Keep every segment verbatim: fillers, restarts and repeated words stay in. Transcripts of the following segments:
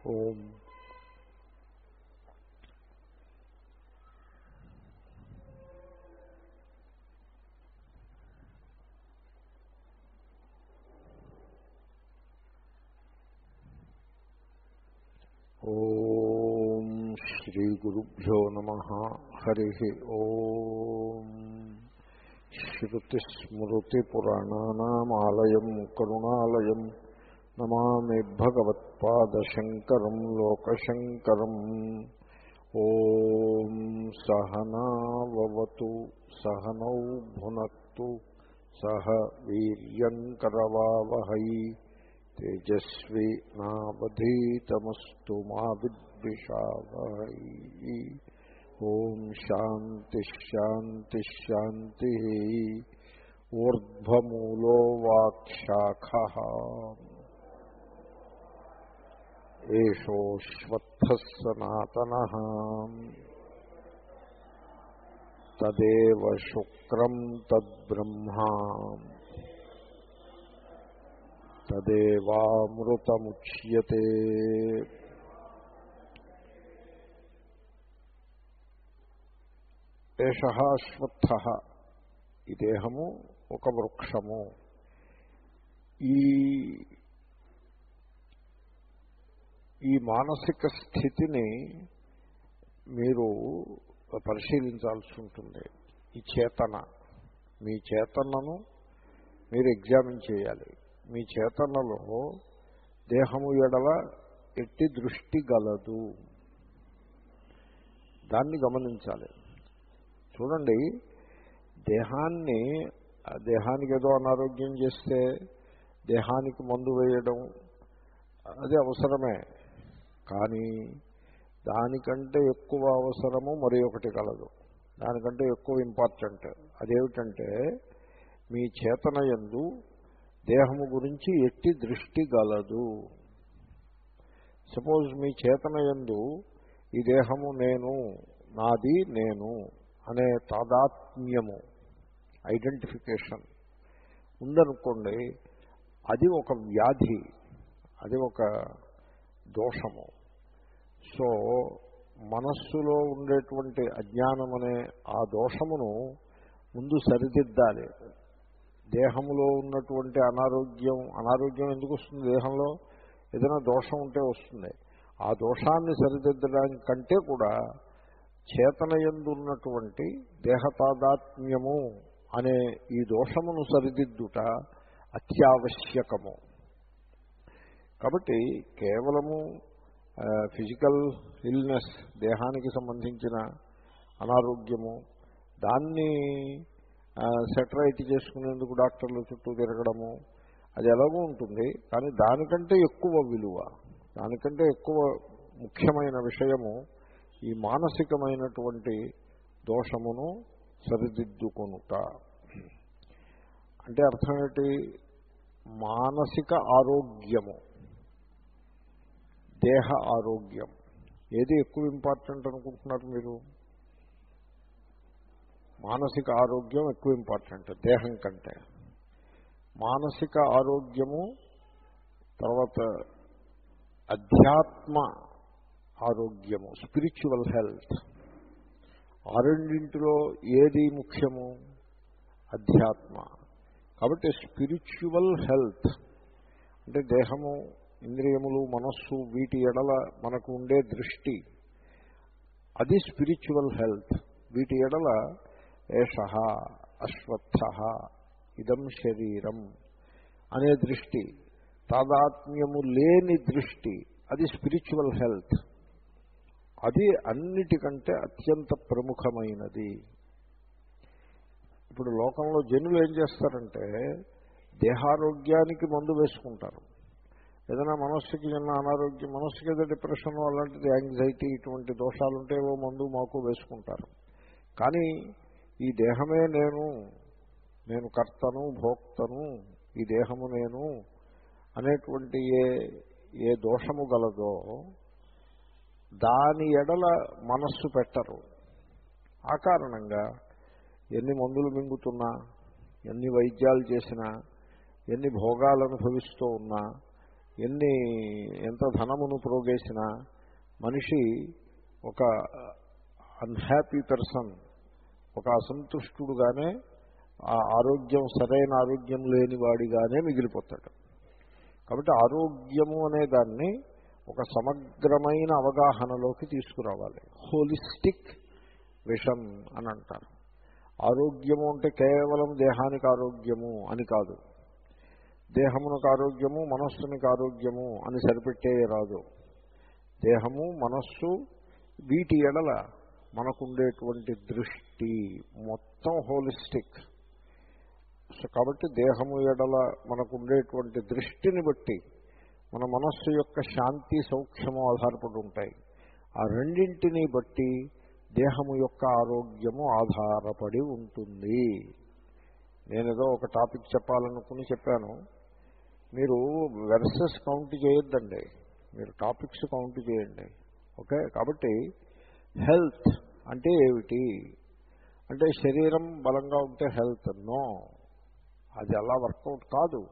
ఓం ఓం శ్రీ గురుభ్యో నమః. హరి ఓం. శ్రుతిస్మృతిపురాణానామాలయం కరుణాలయం నమామి భగవత్పాదశంకరం లోకశంకరం. ఓం సహనావవతు సహనౌ భునక్తు సహ వీర్యంకరవావహై తేజస్వి నావధీతమస్తు మా విద్విషావహై. ఓం శాంతి శాంతి శాంతి. ఊర్ధ్వమూలో వాక్శాఖః ఏషోశ్వత్థః సనాతనః తదేవ శుక్రం తద్బ్రహ్మా తదేవామృతముచ్యతే. ఏషః అశ్వత్థః, ఈ దేహము ఒక వృక్షము. ఈ ఈ మానసిక స్థితిని మీరు పరిశీలించాల్సి ఉంటుంది. ఈ చేతన, మీ చేతనను మీరు ఎగ్జామిన్ చేయాలి. మీ చేతనలో దేహము ఎడల ఎట్టి దృష్టి గలదు, దాన్ని గమనించాలి. చూడండి, దేహాన్ని దేహానికి ఏదో అనారోగ్యం చేస్తే దేహానికి మందు వేయడం అది అవసరమే. కానీ దానికంటే ఎక్కువ అవసరము మరి ఒకటి కలదు, దానికంటే ఎక్కువ ఇంపార్టెంట్. అదేమిటంటే మీ చేతనయందు దేహము గురించి ఎట్టి దృష్టి గలదు. సపోజ్ మీ చేతనయందు ఈ దేహము నేను, నాది, నేను అనే తాదాత్మ్యము, ఐడెంటిఫికేషన్ ఉందనుకోండి, అది ఒక వ్యాధి, అది ఒక దోషము. సో మనస్సులో ఉండేటువంటి అజ్ఞానం అనే ఆ దోషమును ముందు సరిదిద్దాలి. దేహంలో ఉన్నటువంటి అనారోగ్యం, అనారోగ్యం ఎందుకు వస్తుంది? దేహంలో ఏదైనా దోషం ఉంటే వస్తుంది. ఆ దోషాన్ని సరిదిద్దడానికి కంటే కూడా చేతనయందు ఉన్నటువంటి దేహతాదాత్మ్యము అనే ఈ దోషమును సరిదిద్దుట అత్యావశ్యకము. కాబట్టి కేవలము ఫిజికల్ ఇల్నెస్, దేహానికి సంబంధించిన అనారోగ్యము, దాన్ని సెటరైట్ చేసుకునేందుకు డాక్టర్లు చుట్టూ తిరగడము అది ఎలాగో ఉంటుంది. కానీ దానికంటే ఎక్కువ విలువ, దానికంటే ఎక్కువ ముఖ్యమైన విషయము ఈ మానసికమైనటువంటి దోషమును సరిదిద్దుకొనుట. అంటే అర్థం ఏంటి? మానసిక ఆరోగ్యము, దేహ ఆరోగ్యం, ఏది ఎక్కువ ఇంపార్టెంట్ అనుకుంటున్నారు మీరు? మానసిక ఆరోగ్యం ఎక్కువ ఇంపార్టెంట్ దేహం కంటే. మానసిక ఆరోగ్యము తర్వాత అధ్యాత్మ ఆరోగ్యము, స్పిరిచువల్ హెల్త్, ఆ రెండింటిలో ఏది ముఖ్యము? అధ్యాత్మ. కాబట్టి స్పిరిచువల్ హెల్త్ అంటే దేహము, ఇంద్రియములు, మనస్సు, వీటి ఎడల మనకు ఉండే దృష్టి, అది స్పిరిచువల్ హెల్త్. వీటి ఎడల ఏషః అశ్వత్థః ఇదం శరీరం అనే దృష్టి, తాదాత్మ్యము లేని దృష్టి, అది స్పిరిచువల్ హెల్త్. అది అన్నిటికంటే అత్యంత ప్రముఖమైనది. ఇప్పుడు లోకంలో జనులు ఏం చేస్తారంటే దేహారోగ్యానికి మందు వేసుకుంటారు. ఏదైనా మనస్సుకి చిన్న అనారోగ్యం, మనస్సుకి ఏదో డిప్రెషన్ అలాంటిది, యాంగ్జైటీ, ఇటువంటి దోషాలుంటే ఏవో మందు మాకు వేసుకుంటారు. కానీ ఈ దేహమే నేను, నేను కర్తను, భోక్తను, ఈ దేహము నేను అనేటువంటి ఏ ఏ దోషము గలదో దాని ఎడల మనస్సు పెట్టరు. ఆ కారణంగా ఎన్ని మందులు మింగుతున్నా, ఎన్ని వైద్యాలు చేసినా, ఎన్ని భోగాలు అనుభవిస్తూ ఉన్నా ఎన్ని ఎంత ధనమును ప్రోగేసినా మనిషి ఒక అన్హ్యాపీ పర్సన్, ఒక అసంతుష్టుడుగానే, ఆ ఆరోగ్యం సరైన ఆరోగ్యం లేని వాడిగానే మిగిలిపోతాడు. కాబట్టి ఆరోగ్యము అనే దాన్ని ఒక సమగ్రమైన అవగాహనలోకి తీసుకురావాలి. హోలిస్టిక్ విషన్ అని అంటారు. ఆరోగ్యము అంటే కేవలం దేహానికి ఆరోగ్యము అని కాదు, దేహమునకు ఆరోగ్యము మనస్సునికి ఆరోగ్యము అని సరిపెట్టే రాదు. దేహము మనస్సు వీటి ఎడల మనకుండేటువంటి దృష్టి మొత్తం హోలిస్టిక్. సో కాబట్టి దేహము ఎడల మనకుండేటువంటి దృష్టిని బట్టి మన మనస్సు యొక్క శాంతి సౌఖ్యము ఆధారపడి ఉంటాయి. ఆ రెండింటిని బట్టి దేహము యొక్క ఆరోగ్యము ఆధారపడి ఉంటుంది. నేనేదో ఒక టాపిక్ చెప్పాలనుకుని చెప్పాను. మీరు వెర్సెస్ కౌంట్ చేయొద్దండి, మీరు టాపిక్స్ కౌంట్ చేయండి. ఓకే, కాబట్టి హెల్త్ అంటే ఏమిటి అంటే శరీరం బలంగా ఉంటే హెల్త్. నో, అది అలా వర్కౌట్ కాదు.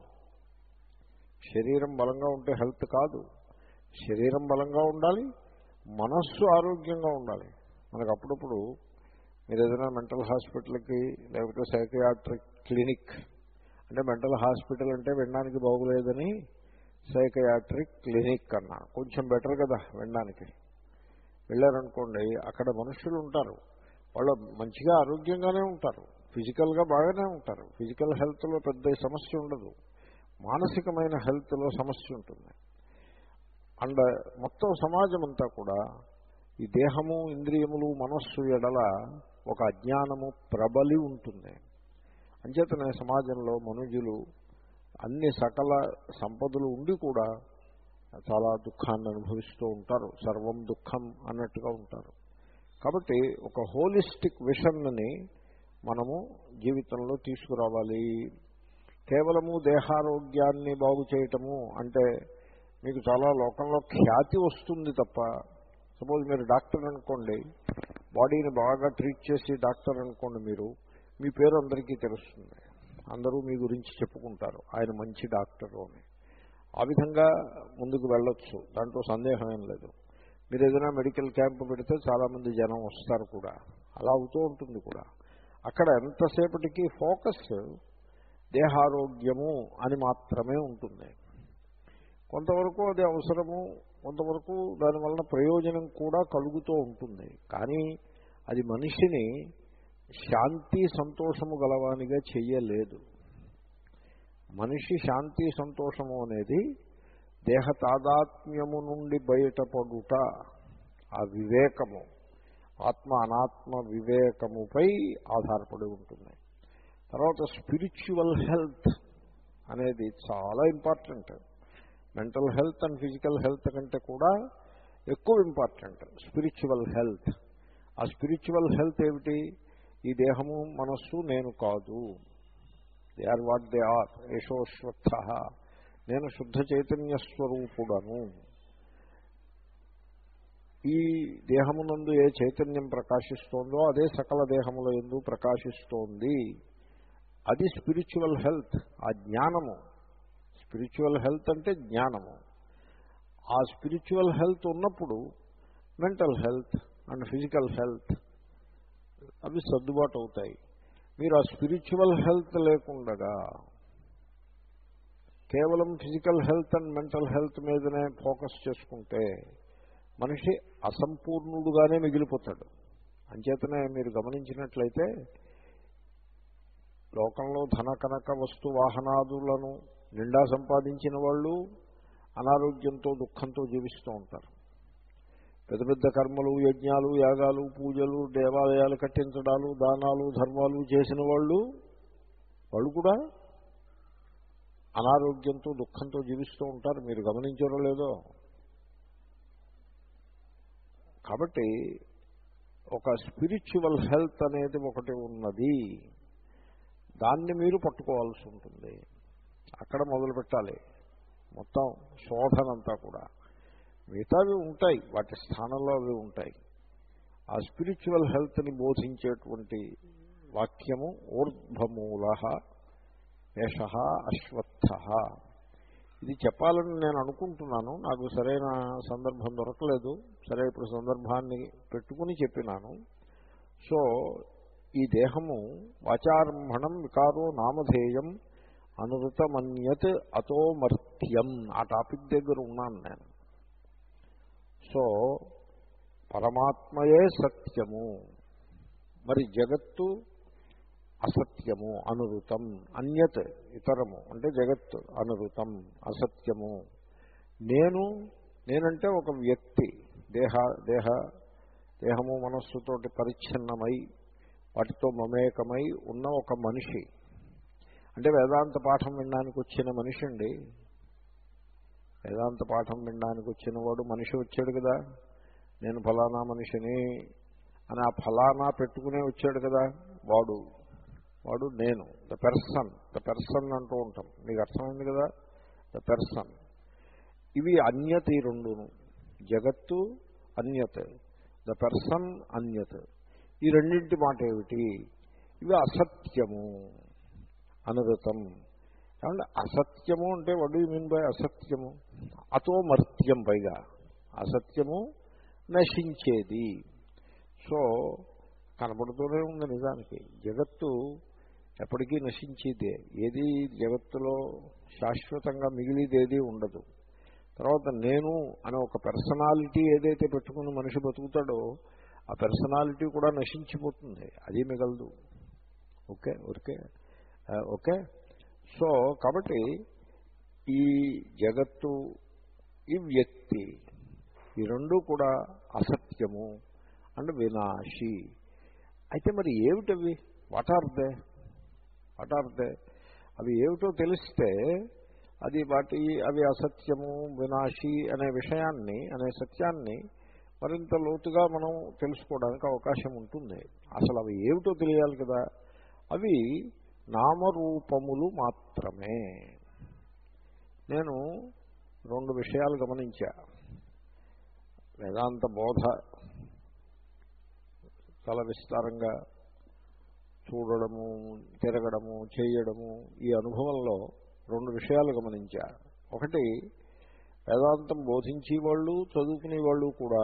శరీరం బలంగా ఉంటే హెల్త్ కాదు. శరీరం బలంగా ఉండాలి, మనస్సు ఆరోగ్యంగా ఉండాలి. మనకు అప్పుడప్పుడు మీరు ఏదైనా మెంటల్ హాస్పిటల్కి లేకపోతే సైకియాట్రిక్ క్లినిక్, అంటే మెంటల్ హాస్పిటల్ అంటే వినడానికి బాగులేదని సైకియాట్రిక్ క్లినిక్ అన్నా కొంచెం బెటర్ కదా వినడానికి. వెళ్ళారనుకోండి, అక్కడ మనుషులు ఉంటారు, వాళ్ళు మంచిగా ఆరోగ్యంగానే ఉంటారు, ఫిజికల్గా బాగానే ఉంటారు. ఫిజికల్ హెల్త్లో పెద్ద సమస్య ఉండదు, మానసికమైన హెల్త్లో సమస్య ఉంటుంది. అండ్ మొత్తం సమాజం అంతా కూడా ఈ దేహము ఇంద్రియములు మనస్సు ఎడల ఒక అజ్ఞానము ప్రబలి ఉంటుంది. అంచేతనే సమాజంలో మనుజులు అన్ని సకల సంపదలు ఉండి కూడా చాలా దుఃఖాన్ని అనుభవిస్తూ ఉంటారు. సర్వం దుఃఖం అన్నట్టుగా ఉంటారు. కాబట్టి ఒక హోలిస్టిక్ విషన్ని మనము జీవితంలో తీసుకురావాలి. కేవలము దేహారోగ్యాన్ని బాగు చేయటము అంటే మీకు చాలా లోకంలో ఖ్యాతి వస్తుంది తప్ప, సపోజ్ మీరు డాక్టర్ అనుకోండి, బాడీని బాగా ట్రీట్ చేసి డాక్టర్ అనుకోండి, మీరు మీ పేరు అందరికీ తెలుస్తుంది, అందరూ మీ గురించి చెప్పుకుంటారు ఆయన మంచి డాక్టరు అని. ఆ విధంగా ముందుకు వెళ్ళొచ్చు, దాంట్లో సందేహం ఏం లేదు. మీరు ఏదైనా మెడికల్ క్యాంప్ పెడితే చాలామంది జనం వస్తారు కూడా, అలా అవుతూ ఉంటుంది కూడా. అక్కడ ఎంతసేపటికి ఫోకస్ దేహారోగ్యము అని మాత్రమే ఉంటుంది. కొంతవరకు అది అవసరము, కొంతవరకు దానివలన ప్రయోజనం కూడా కలుగుతూ ఉంటుంది. కానీ అది మనిషిని శాంతి సంతోషము గలవానిగా చెయ్యలేదు. మనిషి శాంతి సంతోషము అనేది దేహ తాదాత్మ్యము నుండి బయటపడుట, ఆ వివేకము, ఆత్మ అనాత్మ వివేకముపై ఆధారపడి ఉంటుంది. తర్వాత స్పిరిచువల్ హెల్త్ అనేది చాలా important. Mental health and physical health కంటే కూడా ఎక్కువ ఇంపార్టెంట్ స్పిరిచువల్ హెల్త్. ఆ స్పిరిచువల్ హెల్త్ ఏమిటి? ఈ దేహము మనస్సు నేను కాదు, they are what they are, యశోశ్వత్థ, నేను శుద్ధ చైతన్య స్వరూపుడను. ఈ దేహమునందు ఏ చైతన్యం ప్రకాశిస్తోందో అదే సకల దేహముల యందు ప్రకాశిస్తోంది. అది స్పిరిచువల్ హెల్త్, ఆ జ్ఞానము. స్పిరిచువల్ హెల్త్ అంటే జ్ఞానము. ఆ స్పిరిచువల్ హెల్త్ ఉన్నప్పుడు mental health and physical health అవి సర్దుబాటు అవుతాయి. మీరు ఆ స్పిరిచువల్ హెల్త్ లేకుండగా కేవలం physical health and mental health మీదనే ఫోకస్ చేసుకుంటే మనిషి అసంపూర్ణుడుగానే మిగిలిపోతాడు. అంచేతనే మీరు గమనించినట్లయితే లోకంలో ధన కనక వస్తు వాహనాదులను నిండా సంపాదించిన వాళ్ళు అనారోగ్యంతో దుఃఖంతో జీవిస్తూ ఉంటారు. పెద్ద పెద్ద కర్మలు, యజ్ఞాలు, యాగాలు, పూజలు, దేవాలయాలు కట్టించడాలు, దానాలు, ధర్మాలు చేసిన వాళ్ళు వాళ్ళు కూడా అనారోగ్యంతో దుఃఖంతో జీవిస్తూ ఉంటారు. మీరు గమనించారో లేదో. కాబట్టి ఒక స్పిరిచువల్ హెల్త్ అనేది ఒకటి ఉన్నది, దాన్ని మీరు పట్టుకోవాల్సి ఉంటుంది. అక్కడ మొదలు పెట్టాలి మొత్తం శోధనంతా కూడా. మిగతావి ఉంటాయి, వాటి స్థానంలో అవి ఉంటాయి. ఆ స్పిరిచువల్ హెల్త్ని బోధించేటువంటి వాక్యము ఊర్ధ్వమూల ఏషః అశ్వత్థః. ఇది చెప్పాలని నేను అనుకుంటున్నాను, నాకు సరైన సందర్భం దొరకలేదు. సరే, ఇప్పుడు సందర్భాన్ని పెట్టుకుని చెప్పినాను. సో ఈ దేహము వాచారంభణం వికారో నామధేయం అనువృతమన్యత్ అతోమర్త్యం, ఆ టాపిక్ దగ్గర ఉన్నాను నేను. సో పరమాత్మయే సత్యము, మరి జగత్తు అసత్యము, అనురుతం. అన్యత్ ఇతరము అంటే జగత్తు, అనురుతం అసత్యము. నేను నేనంటే ఒక వ్యక్తి, దేహ దేహ దేహము మనస్సుతోటి పరిచ్ఛిన్నమై వాటితో మమేకమై ఉన్న ఒక మనిషి. అంటే వేదాంత పాఠం వినడానికి వచ్చిన మనిషి అండి. వేదాంత పాఠం వినడానికి వచ్చిన వాడు మనిషి వచ్చాడు కదా, నేను ఫలానా మనిషిని అని ఆ ఫలానా పెట్టుకునే వచ్చాడు కదా, వాడు వాడు నేను, ద పెర్సన్. ద పెర్సన్ అంటూ ఉంటాం, మీకు అర్థమైంది కదా, ద పెర్సన్. ఇవి అన్యత్, ఈ రెండును, జగత్తు అన్యత్, ద పెర్సన్ అన్యత్. ఈ రెండింటి మాట ఏమిటి? ఇవి అసత్యము, అనుగతం. ఏమంటే అసత్యము అంటే what do you mean by అసత్యము? అతో మర్త్యం, పైగా అసత్యము నశించేది. సో కనబడుతూనే ఉంది నిజానికి, జగత్తు ఎప్పటికీ నశించేదే. ఏది జగత్తులో శాశ్వతంగా మిగిలిదేది ఉండదు. తర్వాత నేను అనే ఒక పర్సనాలిటీ ఏదైతే పెట్టుకుని మనిషి బతుకుతాడో ఆ పర్సనాలిటీ కూడా నశించిపోతుంది, అది మిగలదు. ఓకే ఓకే ఓకే సో కాబట్టి ఈ జగత్తు, ఈ వ్యక్తి, ఈ రెండు కూడా అసత్యము అండ్ వినాశి. అయితే మరి ఏమిటవి? What are they? What are they? అవి ఏమిటో తెలిస్తే అది వాటి అవి అసత్యము, వినాశి అనే విషయాన్ని, అనే సత్యాన్ని మరింత లోతుగా మనం తెలుసుకోవడానికి అవకాశం ఉంటుంది. అసలు అవి ఏమిటో తెలియాలి కదా. అవి నామరూపములు మాత్రమే. నేను రెండు విషయాలు గమనించా. వేదాంత బోధ చాలా విస్తారంగా చూడడము, తిరగడము, చేయడము, ఈ అనుభవంలో రెండు విషయాలు గమనించా. ఒకటి, వేదాంతం బోధించే వాళ్ళు, చదువుకునే వాళ్ళు కూడా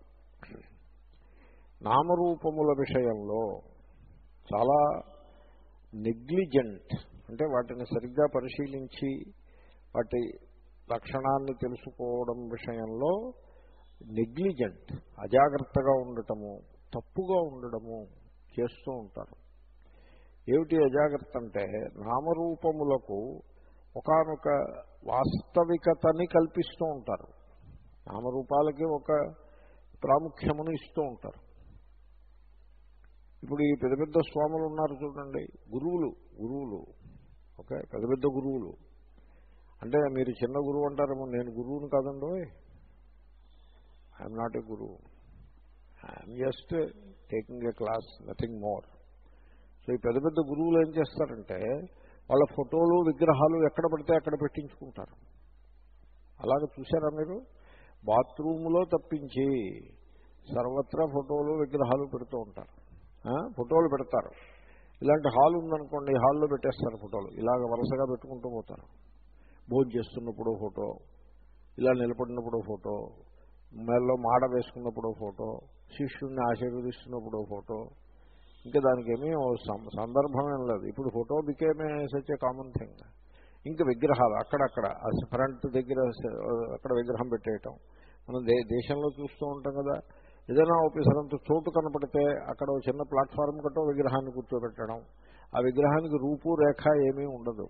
నామరూపముల విషయంలో చాలా నెగ్లిజెంట్, అంటే వాటిని సరిగ్గా పరిశీలించి వాటి లక్షణాన్ని తెలుసుకోవడం విషయంలో నెగ్లిజెంట్, అజాగ్రత్తగా ఉండటము, తప్పుగా ఉండడము చేస్తూ ఉంటారు. ఏమిటి అజాగ్రత్త అంటే, నామరూపములకు ఒకానొక వాస్తవికతని కల్పిస్తూ ఉంటారు. నామరూపాలకి ఒక ప్రాముఖ్యమును ఇస్తూ ఉంటారు. ఇప్పుడు ఈ పెద్ద పెద్ద స్వాములు ఉన్నారు చూడండి, గురువులు గురువులు ఓకే, పెద్ద పెద్ద గురువులు. అంటే మీరు చిన్న గురువు అంటారేమో, నేను గురువుని కాదండి, ఐఎమ్ నాట్ ఏ గురువు, I'm just taking a class, nothing more. So ఈ పెద్ద పెద్ద గురువులు ఏం చేస్తారంటే, వాళ్ళ ఫోటోలు, విగ్రహాలు ఎక్కడ పడితే అక్కడ పెట్టించుకుంటారు. అలాగే చూసారా మీరు? బాత్రూంలో తప్పించి సర్వత్రా ఫోటోలు, విగ్రహాలు పెడుతూ ఉంటారు. ఫోటోలు పెడతారు. ఇలాంటి హాల్ ఉందనుకోండి, హాల్లో పెట్టేస్తారు ఫోటోలు, ఇలాగ వరుసగా పెట్టుకుంటూ పోతారు. భోజనం చేస్తున్నప్పుడు ఫోటో, ఇలా నిలబడినప్పుడు ఫోటో, మేల్లో మాడ వేసుకున్నప్పుడు ఫోటో, శిష్యుడిని ఆశీర్వదిస్తున్నప్పుడు ఫోటో. ఇంకా దానికి ఏమీ సందర్భం ఏం లేదు. ఇప్పుడు photo became such a common thing. ఇంకా విగ్రహాలు అక్కడక్కడ ఫ్రంట్ దగ్గర అక్కడ విగ్రహం పెట్టేయటం. మనం దే దేశంలో చూస్తూ ఉంటాం కదా, ఏదైనా ఆఫీసరంత చోటు కనపడితే అక్కడ చిన్న ప్లాట్ఫారం కట్టో విగ్రహాన్ని కూర్చోబెట్టడం. ఆ విగ్రహానికి రూపు రేఖ ఏమీ ఉండదు.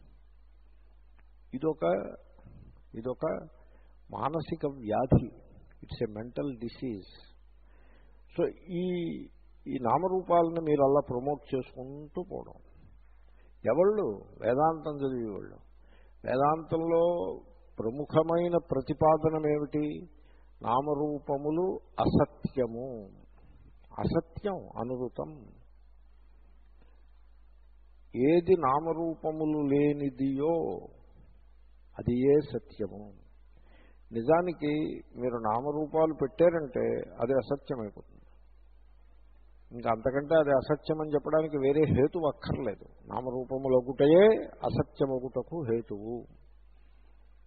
ఇదొక ఇదొక మానసిక వ్యాధి, it's a mental disease. So ఈ ఈ నామరూపాలను మీరు అలా ప్రమోట్ చేసుకుంటూ పోవడం. ఎవళ్ళు? వేదాంతం చదివేవాళ్ళు. వేదాంతంలో ప్రముఖమైన ప్రతిపాదనం ఏమిటి? నామరూపములు అసత్యము, అసత్యం, అనురుతం. ఏది నామరూపములు లేనిదియో అది ఏ సత్యము. నిజానికి మీరు నామరూపాలు పెట్టారంటే అది అసత్యమైపోతుంది. ఇంకా అంతకంటే అది అసత్యం అని చెప్పడానికి వేరే హేతు అక్కర్లేదు. నామరూపములొకటయే అసత్యమొకటకు హేతువు.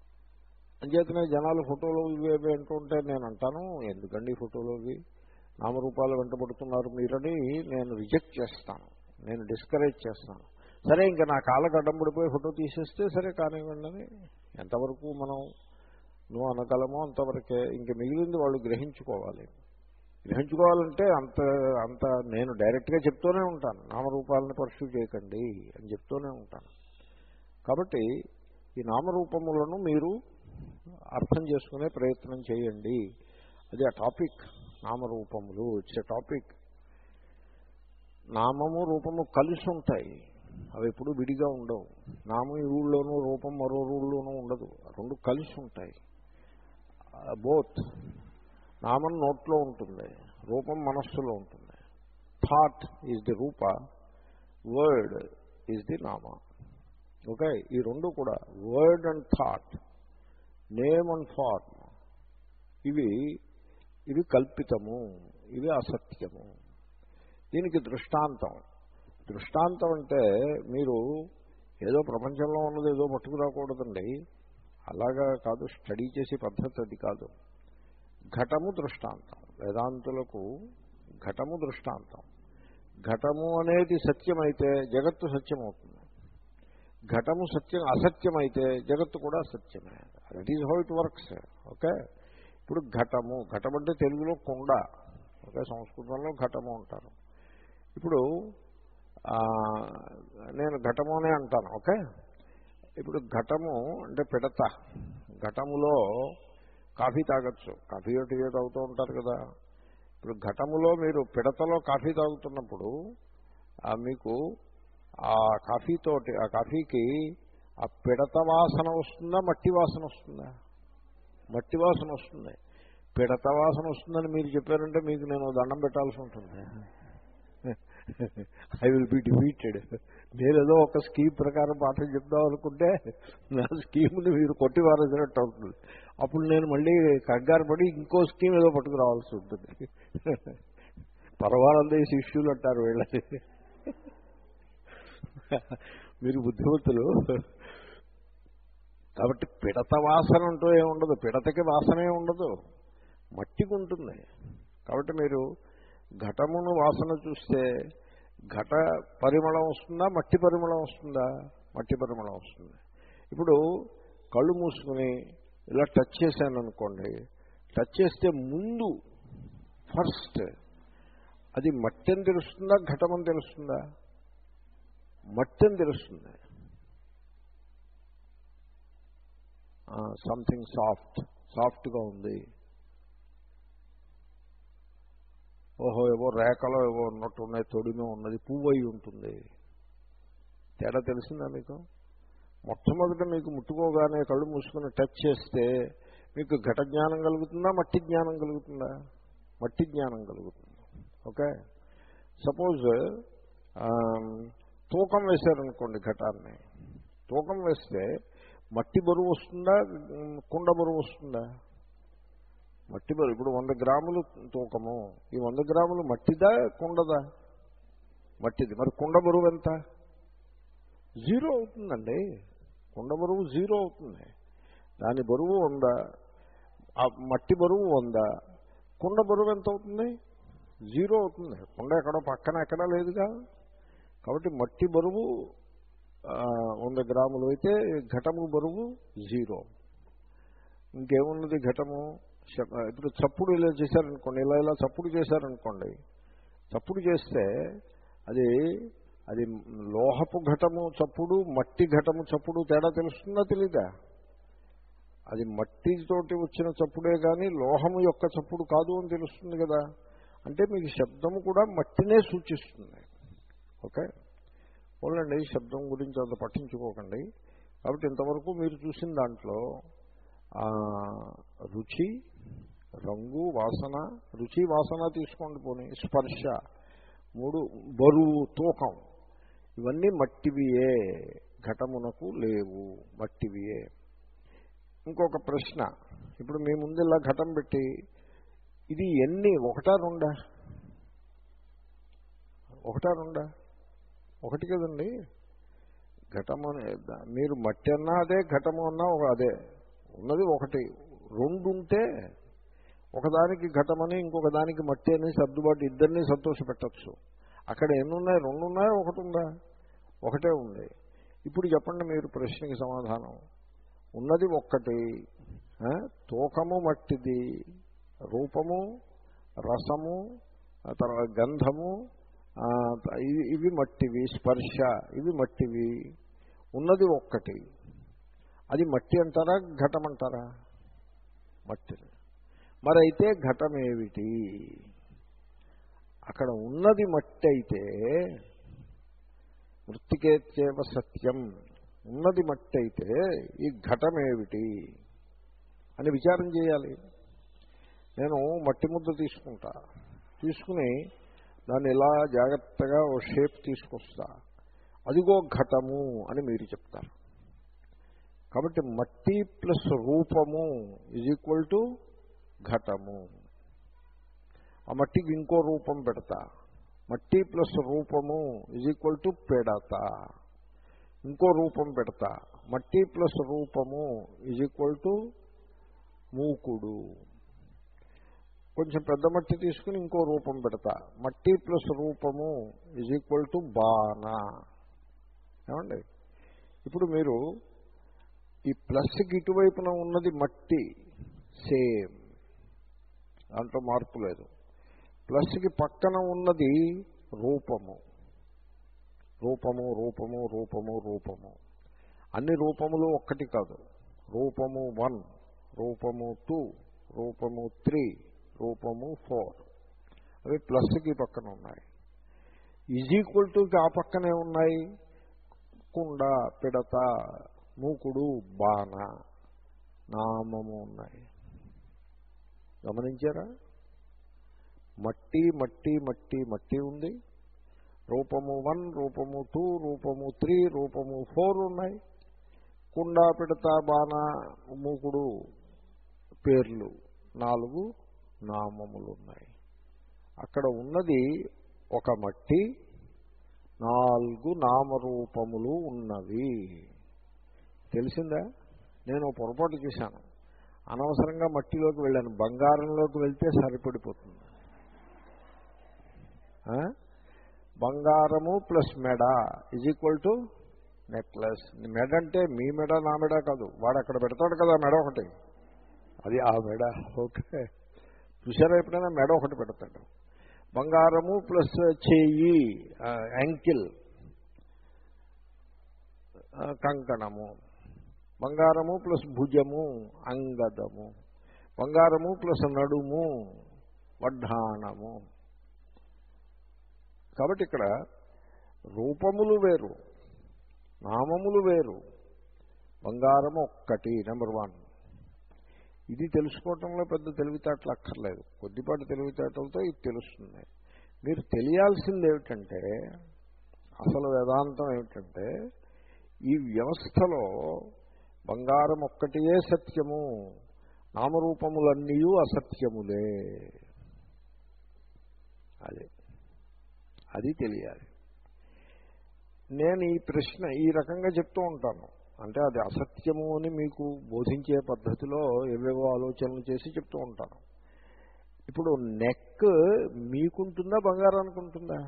అంచేతనే జనాలు ఫోటోలు ఇవేవి అంటూ ఉంటే నేను అంటాను, ఎందుకండి ఫోటోలు ఇవి, నామరూపాలు వెంటబడుతున్నారు మీరని నేను రిజెక్ట్ చేస్తాను, నేను డిస్కరేజ్ చేస్తాను. సరే ఇంకా నా కాళ్ళకు అడ్డం పడిపోయి ఫోటో తీసేస్తే సరే కానివ్వండి అని ఎంతవరకు మనం నువ్వు అనగలమో అంతవరకే. ఇంక మిగిలింది వాళ్ళు గ్రహించుకోవాలి. గ్రహించుకోవాలంటే అంత అంత నేను డైరెక్ట్గా చెప్తూనే ఉంటాను, నామరూపాలను పర్సూ చేయకండి అని చెప్తూనే ఉంటాను. కాబట్టి ఈ నామరూపములను మీరు అర్థం చేసుకునే ప్రయత్నం చేయండి. అది ఆ టాపిక్, నామరూపములు. It's a topic. నామము రూపము కలిసి ఉంటాయి, అవి ఎప్పుడు విడిగా ఉండవు. నామం ఈ ఊళ్ళోనూ రూపం మరో ఊళ్ళోనూ ఉండదు, రెండు కలిసి ఉంటాయి. బోత్. నామం నోట్లో ఉంటుంది, రూపం మనస్సులో ఉంటుంది. థాట్ ఈజ్ ది రూప, వర్డ్ ఈజ్ ది నామ. ఓకే, ఈ రెండు కూడా word and thought, name and form, ఇవి ఇవి కల్పితము, ఇవి అసత్యము. దీనికి దృష్టాంతం. దృష్టాంతం అంటే మీరు ఏదో ప్రపంచంలో ఉన్నది ఏదో పట్టుకురాకూడదండి, అలాగా కాదు. స్టడీ చేసే పద్ధతి అది కాదు. ఘటము దృష్టాంతం. వేదాంతులకు ఘటము దృష్టాంతం. ఘటము అనేది సత్యమైతే జగత్తు సత్యమవుతుంది. ఘటము సత్యం అసత్యమైతే జగత్తు కూడా సత్యమే. That is how it works. Okay, ఇప్పుడు ఘటము, ఘటం అంటే తెలుగులో కుండ, ఓకే, సంస్కృతంలో ఘటము అంటారు. ఇప్పుడు నేను ఘటము అనే అంటాను. ఓకే, ఇప్పుడు ఘటము అంటే పిడత. ఘటములో కాఫీ తాగొచ్చు, కాఫీ టీ తాగుతూ ఉంటారు కదా. ఇప్పుడు ఘటములో మీరు పిడతలో కాఫీ తాగుతున్నప్పుడు మీకు ఆ కాఫీతోటి ఆ కాఫీకి ఆ పిడత వాసన వస్తుందా, మట్టి వాసన వస్తుందా? మట్టి వాసన వస్తుంది. పిడత వాసన వస్తుందని మీరు చెప్పారంటే మీకు నేను దండం పెట్టాల్సి ఉంటుంది. I will be defeated. నేను ఏదో ఒక స్కీమ్ ప్రకారం పాఠం చెప్దాం అనుకుంటే నా స్కీమ్ని మీరు కొట్టి వారేసినట్టు అవుతుంది. అప్పుడు నేను మళ్ళీ కంగారు పడి ఇంకో స్కీమ్ ఏదో పట్టుకురావాల్సి ఉంటుంది. పర్వాలందే శిష్యులు అంటారు వీళ్ళని. మీరు బుద్ధిమంతులు కాబట్టి పిడత వాసన అంటూ ఏముండదు, పిడతకి వాసనే ఉండదు, మట్టికి ఉంటుంది. కాబట్టి మీరు ఘటమును వాసన చూస్తే ఘట పరిమళం వస్తుందా, మట్టి పరిమళం వస్తుందా? మట్టి పరిమళం వస్తుంది. ఇప్పుడు కళ్ళు మూసుకుని ఇలా టచ్ చేశాను అనుకోండి, టచ్ చేస్తే ముందు ఫస్ట్ అది మట్టి అని తెలుస్తుందా, ఘటమని తెలుస్తుందా? మట్టి అని తెలుస్తుంది. సంథింగ్ సాఫ్ట్, సాఫ్ట్గా ఉంది. ఓహో ఏవో రేఖలో ఏవో ఉన్నట్టు ఉన్నాయి, తొడిమే ఉన్నది, పువ్వు అయి ఉంటుంది. తేడా తెలిసిందా మీకు? మొట్టమొదట మీకు ముట్టుకోగానే కళ్ళు మూసుకుని టచ్ చేస్తే మీకు ఘట జ్ఞానం కలుగుతుందా, మట్టి జ్ఞానం కలుగుతుందా? మట్టి జ్ఞానం కలుగుతుంది. ఓకే, సపోజ్ తూకం వేశారనుకోండి ఘటాన్ని. తూకం వేస్తే మట్టి బరువు వస్తుందా, కుండ బరువు వస్తుందా? మట్టి బరువు. ఇప్పుడు వంద గ్రాములు తూకము, ఈ వంద గ్రాములు మట్టిదా కుండదా? మట్టిది. మరి కుండ బరువు ఎంత? జీరో అవుతుందండి. కుండ బరువు జీరో అవుతుంది. దాని బరువు వంద, ఆ మట్టి బరువు వంద, కుండ బరువు ఎంత అవుతుంది? జీరో అవుతుంది. కుండ ఎక్కడో పక్కన ఎక్కడా లేదుగా. కాబట్టి మట్టి బరువు వంద గ్రాములు అయితే ఘటము బరువు జీరో. ఇంకేమున్నది ఘటము? ఇప్పుడు చప్పుడు ఇలా చేశారనుకోండి, ఇలా ఇలా చప్పుడు చేశారనుకోండి, చప్పుడు చేస్తే అది అది లోహపు ఘటము చప్పుడు, మట్టి ఘటము చప్పుడు తేడా తెలుస్తుందా, తెలీదా? అది మట్టితోటి వచ్చిన చప్పుడే కానీ లోహము యొక్క చప్పుడు కాదు అని తెలుస్తుంది కదా. అంటే మీకు శబ్దము కూడా మట్టినే సూచిస్తుంది. ఓకే, ఓన్లండి శబ్దం గురించి అంత పట్టించుకోకండి. కాబట్టి ఇంతవరకు మీరు చూసిన దాంట్లో రుచి, రంగు, వాసన, రుచి వాసన తీసుకోండి పోనీ, స్పర్శ, మూడు, బరువు, తూకం, ఇవన్నీ మట్టివియే, ఘటమునకు లేవు, మట్టివియే. ఇంకొక ప్రశ్న, ఇప్పుడు మీ ముందు ఇలా ఘటం పెట్టి ఇది ఎన్ని, ఒకటా రెండా? ఒకటా రెండా? ఒకటి కదండి. ఘటము మీరు మట్టి అన్నా అదే, ఘటము అన్నా అదే, ఉన్నది ఒకటి. రెండు ఉంటే ఒకదానికి ఘటమని ఇంకొక దానికి మట్టి అని సర్దుబాటు ఇద్దరినీ సంతోష పెట్టచ్చు. అక్కడ ఎన్నున్నాయి? రెండు ఉన్నాయా, ఒకటి ఉందా? ఒకటే ఉంది. ఇప్పుడు చెప్పండి మీరు ప్రశ్నకి సమాధానం. ఉన్నది ఒక్కటి, తూకము మట్టిది, రూపము రసము తర్వాత గంధము ఇవి మట్టివి, స్పర్శ ఇవి మట్టివి, ఉన్నది ఒక్కటి. అది మట్టి అంటారా ఘటం అంటారా? మట్టి. మరైతే ఘటమేమిటి? అక్కడ ఉన్నది మట్టి అయితే మృత్తికేత్యేవ సత్యం, ఉన్నది మట్టి అయితే ఈ ఘటమేమిటి అని విచారం చేయాలి. నేను మట్టి ముద్ద తీసుకుంటా, తీసుకుని దాన్ని ఇలా జాగ్రత్తగా ఓ షేప్ తీసుకొస్తా, అదిగో ఘటము అని మీరు చెప్తారు. కాబట్టి మట్టి ప్లస్ రూపము ఈజ్ ఈక్వల్ టు ఘటము. ఆ మట్టికి ఇంకో రూపం పెడతా, మట్టి ప్లస్ రూపము ఈజ్ ఈక్వల్ టు పెడత. ఇంకో రూపం పెడతా, మట్టి ప్లస్ రూపము ఈజ్ ఈక్వల్ టు మూకుడు. కొంచెం పెద్ద మట్టి తీసుకుని ఇంకో రూపం పెడతా, మట్టి ప్లస్ రూపము ఈజ్ ఈక్వల్ టు బాణ. ఏమండి? ఇప్పుడు మీరు ఈ ప్లస్కి ఇటువైపున ఉన్నది మట్టి సేమ్, దాంట్లో మార్పు లేదు. ప్లస్కి పక్కన ఉన్నది రూపము, రూపము రూపము రూపము రూపము. అన్ని రూపములు ఒక్కటి కాదు. రూపము వన్, రూపము టూ, రూపము త్రీ, రూపము ఫోర్, అవి ప్లస్కి పక్కన ఉన్నాయి. ఈజ్ ఈక్వల్ టుకి ఆ పక్కనే ఉన్నాయి కుండ, పిడత, మూకుడు, బాణ, నామము ఉన్నాయి. గమనించారా? మట్టి మట్టి మట్టి మట్టి ఉంది, రూపము వన్, రూపము టూ, రూపము త్రీ, రూపము ఫోర్ ఉన్నాయి. కుండ, పిడత, బాణ, మూకుడు పేర్లు నాలుగు నామములు ఉన్నాయి. అక్కడ ఉన్నది ఒక మట్టి, నాలుగు నామరూపములు ఉన్నవి. తెలిసిందా? నేను పొరపాటు చేశాను, అనవసరంగా మట్టిలోకి వెళ్ళాను. బంగారంలోకి వెళ్తే సరిపడిపోతుంది. బంగారము ప్లస్ మెడ ఈజ్ ఈక్వల్ టు నెక్లెస్. మెడ అంటే మీ మెడ నా మెడ కాదు, వాడు అక్కడ పెడతాడు కదా మెడ ఒకటి, అది ఆ మెడ. ఓకే, చూసారా? ఎప్పుడైనా మెడ ఒకటి పెడతాడు. బంగారము ప్లస్ చెయ్యి యాంకిల్ కంకణము, బంగారము ప్లస్ భుజము అంగదము, బంగారము ప్లస్ నడుము వడ్డాణము. కాబట్టి ఇక్కడ రూపములు వేరు, నామములు వేరు, బంగారము ఒక్కటి. Number one. ఇది తెలుసుకోవటంలో పెద్ద తెలివితేటలు అక్కర్లేదు, కొద్దిపాటి తెలివితేటలతో ఇది తెలుస్తుంది. మీరు తెలియాల్సింది ఏమిటంటే, అసలు వేదాంతం ఏమిటంటే, ఈ వ్యవస్థలో బంగారం ఒక్కటియే సత్యము, నామరూపములన్నీ అసత్యములే. అది అది తెలియాలి. నేను ఈ ప్రశ్న ఈ రకంగా చెప్తూ ఉంటాను, అంటే అది అసత్యము అని మీకు బోధించే పద్ధతిలో ఏవేవో ఆలోచనలు చేసి చెప్తూ ఉంటాను. ఇప్పుడు నెక్ మీకుంటుందా బంగారానికి ఉంటుందా?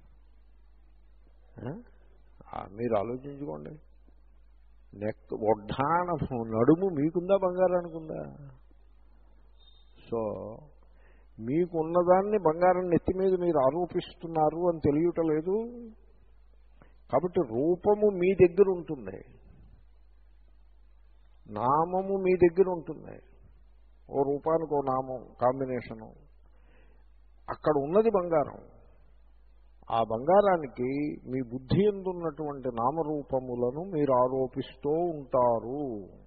మీరు ఆలోచించుకోండి. నెక్ వడ్డాణము నడుము మీకుందా బంగారానికి ఉందా? సో మీకున్నదాన్ని బంగారం నెత్తి మీద మీరు ఆరోపిస్తున్నారు అని తెలియటలేదు. కాబట్టి రూపము మీ దగ్గర ఉంటుంది, నామము మీ దగ్గర ఉంటుంది. ఓ రూపానికి ఓ నామం కాంబినేషను. అక్కడ ఉన్నది బంగారం. ఆ బంగారానికి మీ బుద్ధి ఎందున్నటువంటి నామరూపములను మీరు ఆరోపిస్తూ ఉంటారు.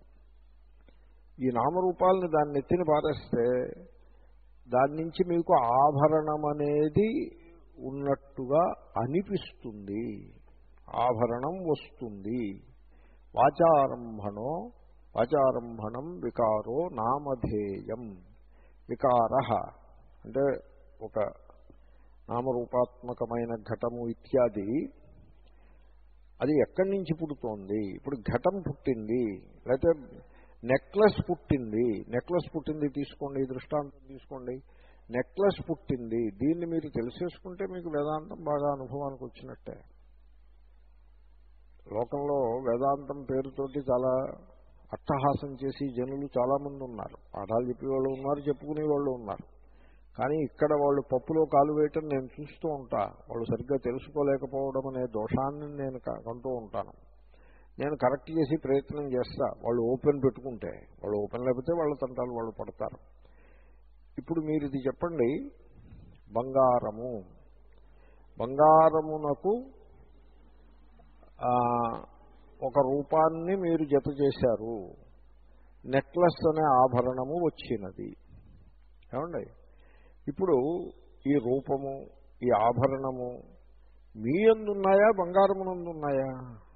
ఈ నామరూపాలని దాన్ని ఎత్తిని పారేస్తే దాని నుంచి మీకు ఆభరణం అనేది ఉన్నట్టుగా అనిపిస్తుంది, ఆభరణం వస్తుంది. వాచారంభణో వాచారంభణం వికారో నామధేయం. వికార అంటే ఒక నామరూపాత్మకమైన ఘటము ఇత్యాది. అది ఎక్కడి నుంచి పుడుతోంది? ఇప్పుడు ఘటం పుట్టింది, లేకపోతే నెక్లెస్ పుట్టింది, నెక్లెస్ పుట్టింది తీసుకోండి, దృష్టాంతం తీసుకోండి. నెక్లెస్ పుట్టింది, దీన్ని మీరు తెలిసేసుకుంటే మీకు వేదాంతం బాగా అనుభవానికి వచ్చినట్టే. లోకంలో వేదాంతం పేరుతోటి చాలా అట్టహాసం చేసి జనులు చాలామంది ఉన్నారు. పాఠాలు చెప్పేవాళ్ళు ఉన్నారు, చెప్పుకునే వాళ్ళు ఉన్నారు. కానీ ఇక్కడ వాళ్ళు పప్పులో కాలు వేయటం నేను చూస్తూ ఉంటా. వాళ్ళు సరిగ్గా తెలుసుకోలేకపోవడం అనే దోషాన్ని నేను కంటూ ఉంటాను. నేను కరెక్ట్ చేసి ప్రయత్నం చేస్తా. వాళ్ళు ఓపెన్ పెట్టుకుంటే, వాళ్ళు ఓపెన్ లేకపోతే వాళ్ళ తంటాలు వాళ్ళు పడతారు. ఇప్పుడు మీరు ఇది చెప్పండి, బంగారము బంగారమునకు ఒక రూపాన్ని మీరు జత చేశారు, నెక్లెస్ అనే ఆభరణము వచ్చినది. ఏమండి, ఇప్పుడు ఈ రూపము ఈ ఆభరణము మీ యందున్నాయా బంగారమునందున్నాయా?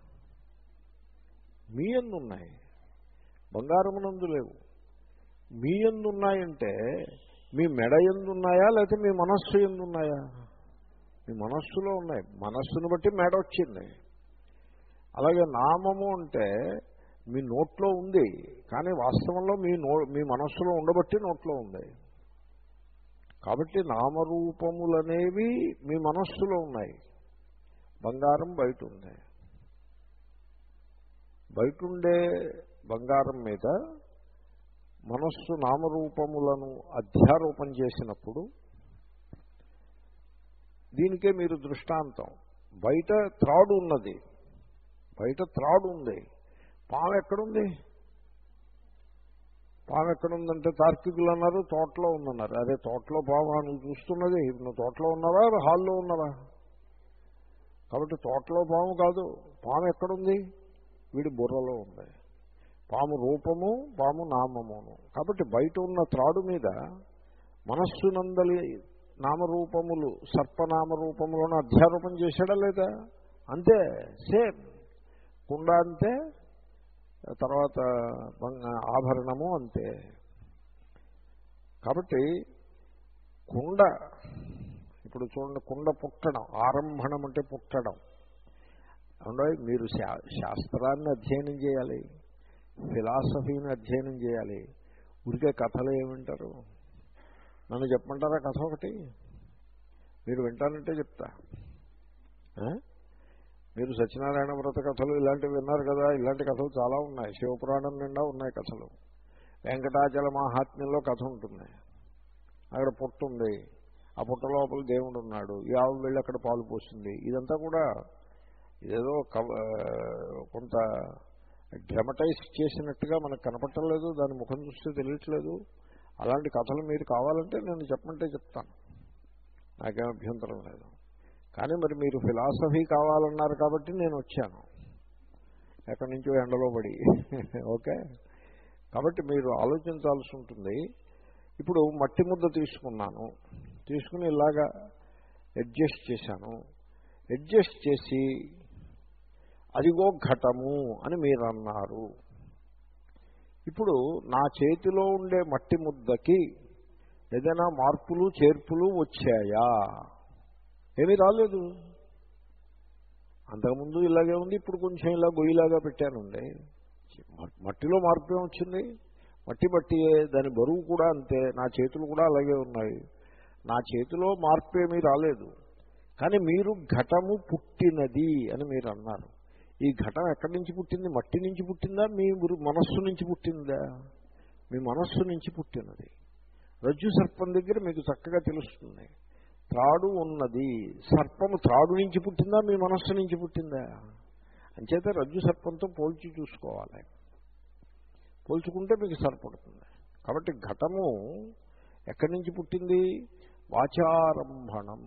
మీ యందున్నాయి, బంగారమునందు లేవు. మీ యందున్నాయంటే మీ మెడ యందున్నాయా లేకపోతే మీ మనస్సు యందున్నాయా? మీ మనస్సులో ఉన్నాయి. మనస్సును బట్టి మెడ వచ్చింది. అలాగే నామము అంటే మీ నోట్లో ఉంది, కానీ వాస్తవంలో మీ నో మీ మనస్సులో ఉండబట్టి నోట్లో ఉంది. కాబట్టి నామరూపములనేవి మీ మనస్సులో ఉన్నాయి. బంగారం బయట ఉంది. బయటుండే బంగారం మీద మనస్సు నామరూపములను అధ్యారోపణ చేసినప్పుడు, దీనికే మీరు దృష్టాంతం. బయట త్రాడు ఉన్నది, బయట త్రాడు ఉంది. పాము ఎక్కడుంది? పాము ఎక్కడుందంటే తార్కికులు అన్నారు తోటలో ఉందన్నారు. అదే తోటలో పాము నువ్వు చూస్తున్నది, నువ్వు తోటలో ఉన్నావా హాల్లో ఉన్నావా? కాబట్టి తోటలో పాము కాదు. పాము ఎక్కడుంది? వీడి బుర్రలో ఉంది. పాము రూపము, పాము నామమును. కాబట్టి బయట ఉన్న త్రాడు మీద మనస్సునందలి నామరూపములు, సర్పనామరూపములను అధ్యారోపణ చేశాడా లేదా? అంతే. సేమ్. కుండ అంతే, తర్వాత ఆభరణము అంతే. కాబట్టి కుండ, ఇప్పుడు చూడండి, కుండ పుట్టడం, ఆరంభణం అంటే పుట్టడం. అంటే మీరు శాస్త్రాన్ని అధ్యయనం చేయాలి, ఫిలాసఫీని అధ్యయనం చేయాలి. ఊరికే కథలు ఏమింటారు? నన్ను చెప్పమంటారా కథ ఒకటి? మీరు వింటానంటే చెప్తా. మీరు సత్యనారాయణ వ్రత కథలు ఇలాంటివి విన్నారు కదా, ఇలాంటి కథలు చాలా ఉన్నాయి. శివపురాణం నిండా ఉన్నాయి కథలు. వెంకటాచల మహాత్మ్యంలో కథ ఉంటుంది. అక్కడ పుట్ట ఉంది, ఆ పుట్ట లోపల దేవుడు ఉన్నాడు, ఈ ఆవు వెళ్ళి అక్కడ పాలు పోసింది. ఇదంతా కూడా ఇదేదో కొంత డ్రమటైజ్ చేసినట్టుగా మనకు కనపట్టలేదు, దాని ముఖం చూస్తే తెలియట్లేదు. అలాంటి కథలు మీరు కావాలంటే నేను చెప్పమంటే చెప్తాను, నాకేం అభ్యంతరం లేదు. కానీ మరి మీరు ఫిలాసఫీ కావాలన్నారు కాబట్టి నేను వచ్చాను, ఎక్కడి నుంచో ఎండలో పడి. ఓకే, కాబట్టి మీరు ఆలోచించాల్సి ఉంటుంది. ఇప్పుడు మట్టి ముద్ద తీసుకున్నాను, తీసుకుని ఇలాగా అడ్జస్ట్ చేశాను. అడ్జస్ట్ చేసి అదిగో ఘటము అని మీరు అన్నారు. ఇప్పుడు నా చేతిలో ఉండే మట్టి ముద్దకి ఏదైనా మార్పులు చేర్పులు వచ్చాయా? ఏమీ రాలేదు. అంతకుముందు ఇలాగే ఉంది, ఇప్పుడు కొంచెం ఇలా గొయ్యిలాగా పెట్టానండి. మట్టిలో మార్పు ఏమొచ్చింది? మట్టి బట్టి దాని బరువు కూడా అంతే, నా చేతులు కూడా అలాగే ఉన్నాయి. నా చేతిలో మార్పు ఏమీ రాలేదు. కానీ మీరు ఘటము పుట్టినది అని మీరు అన్నారు. ఈ ఘటం ఎక్కడి నుంచి పుట్టింది? మట్టి నుంచి పుట్టిందా, మీ మనస్సు నుంచి పుట్టిందా? మీ మనస్సు నుంచి పుట్టినది. రజ్జు సర్పం దగ్గర మీకు చక్కగా తెలుస్తుంది. త్రాడు ఉన్నది, సర్పము త్రాడు నుంచి పుట్టిందా, మీ మనస్సు నుంచి పుట్టిందా? అంచేత రజ్జు సర్పంతో పోల్చి చూసుకోవాలి. పోల్చుకుంటే మీకు సరిపడుతుంది. కాబట్టి ఘటము ఎక్కడి నుంచి పుట్టింది? వాచారంభణం.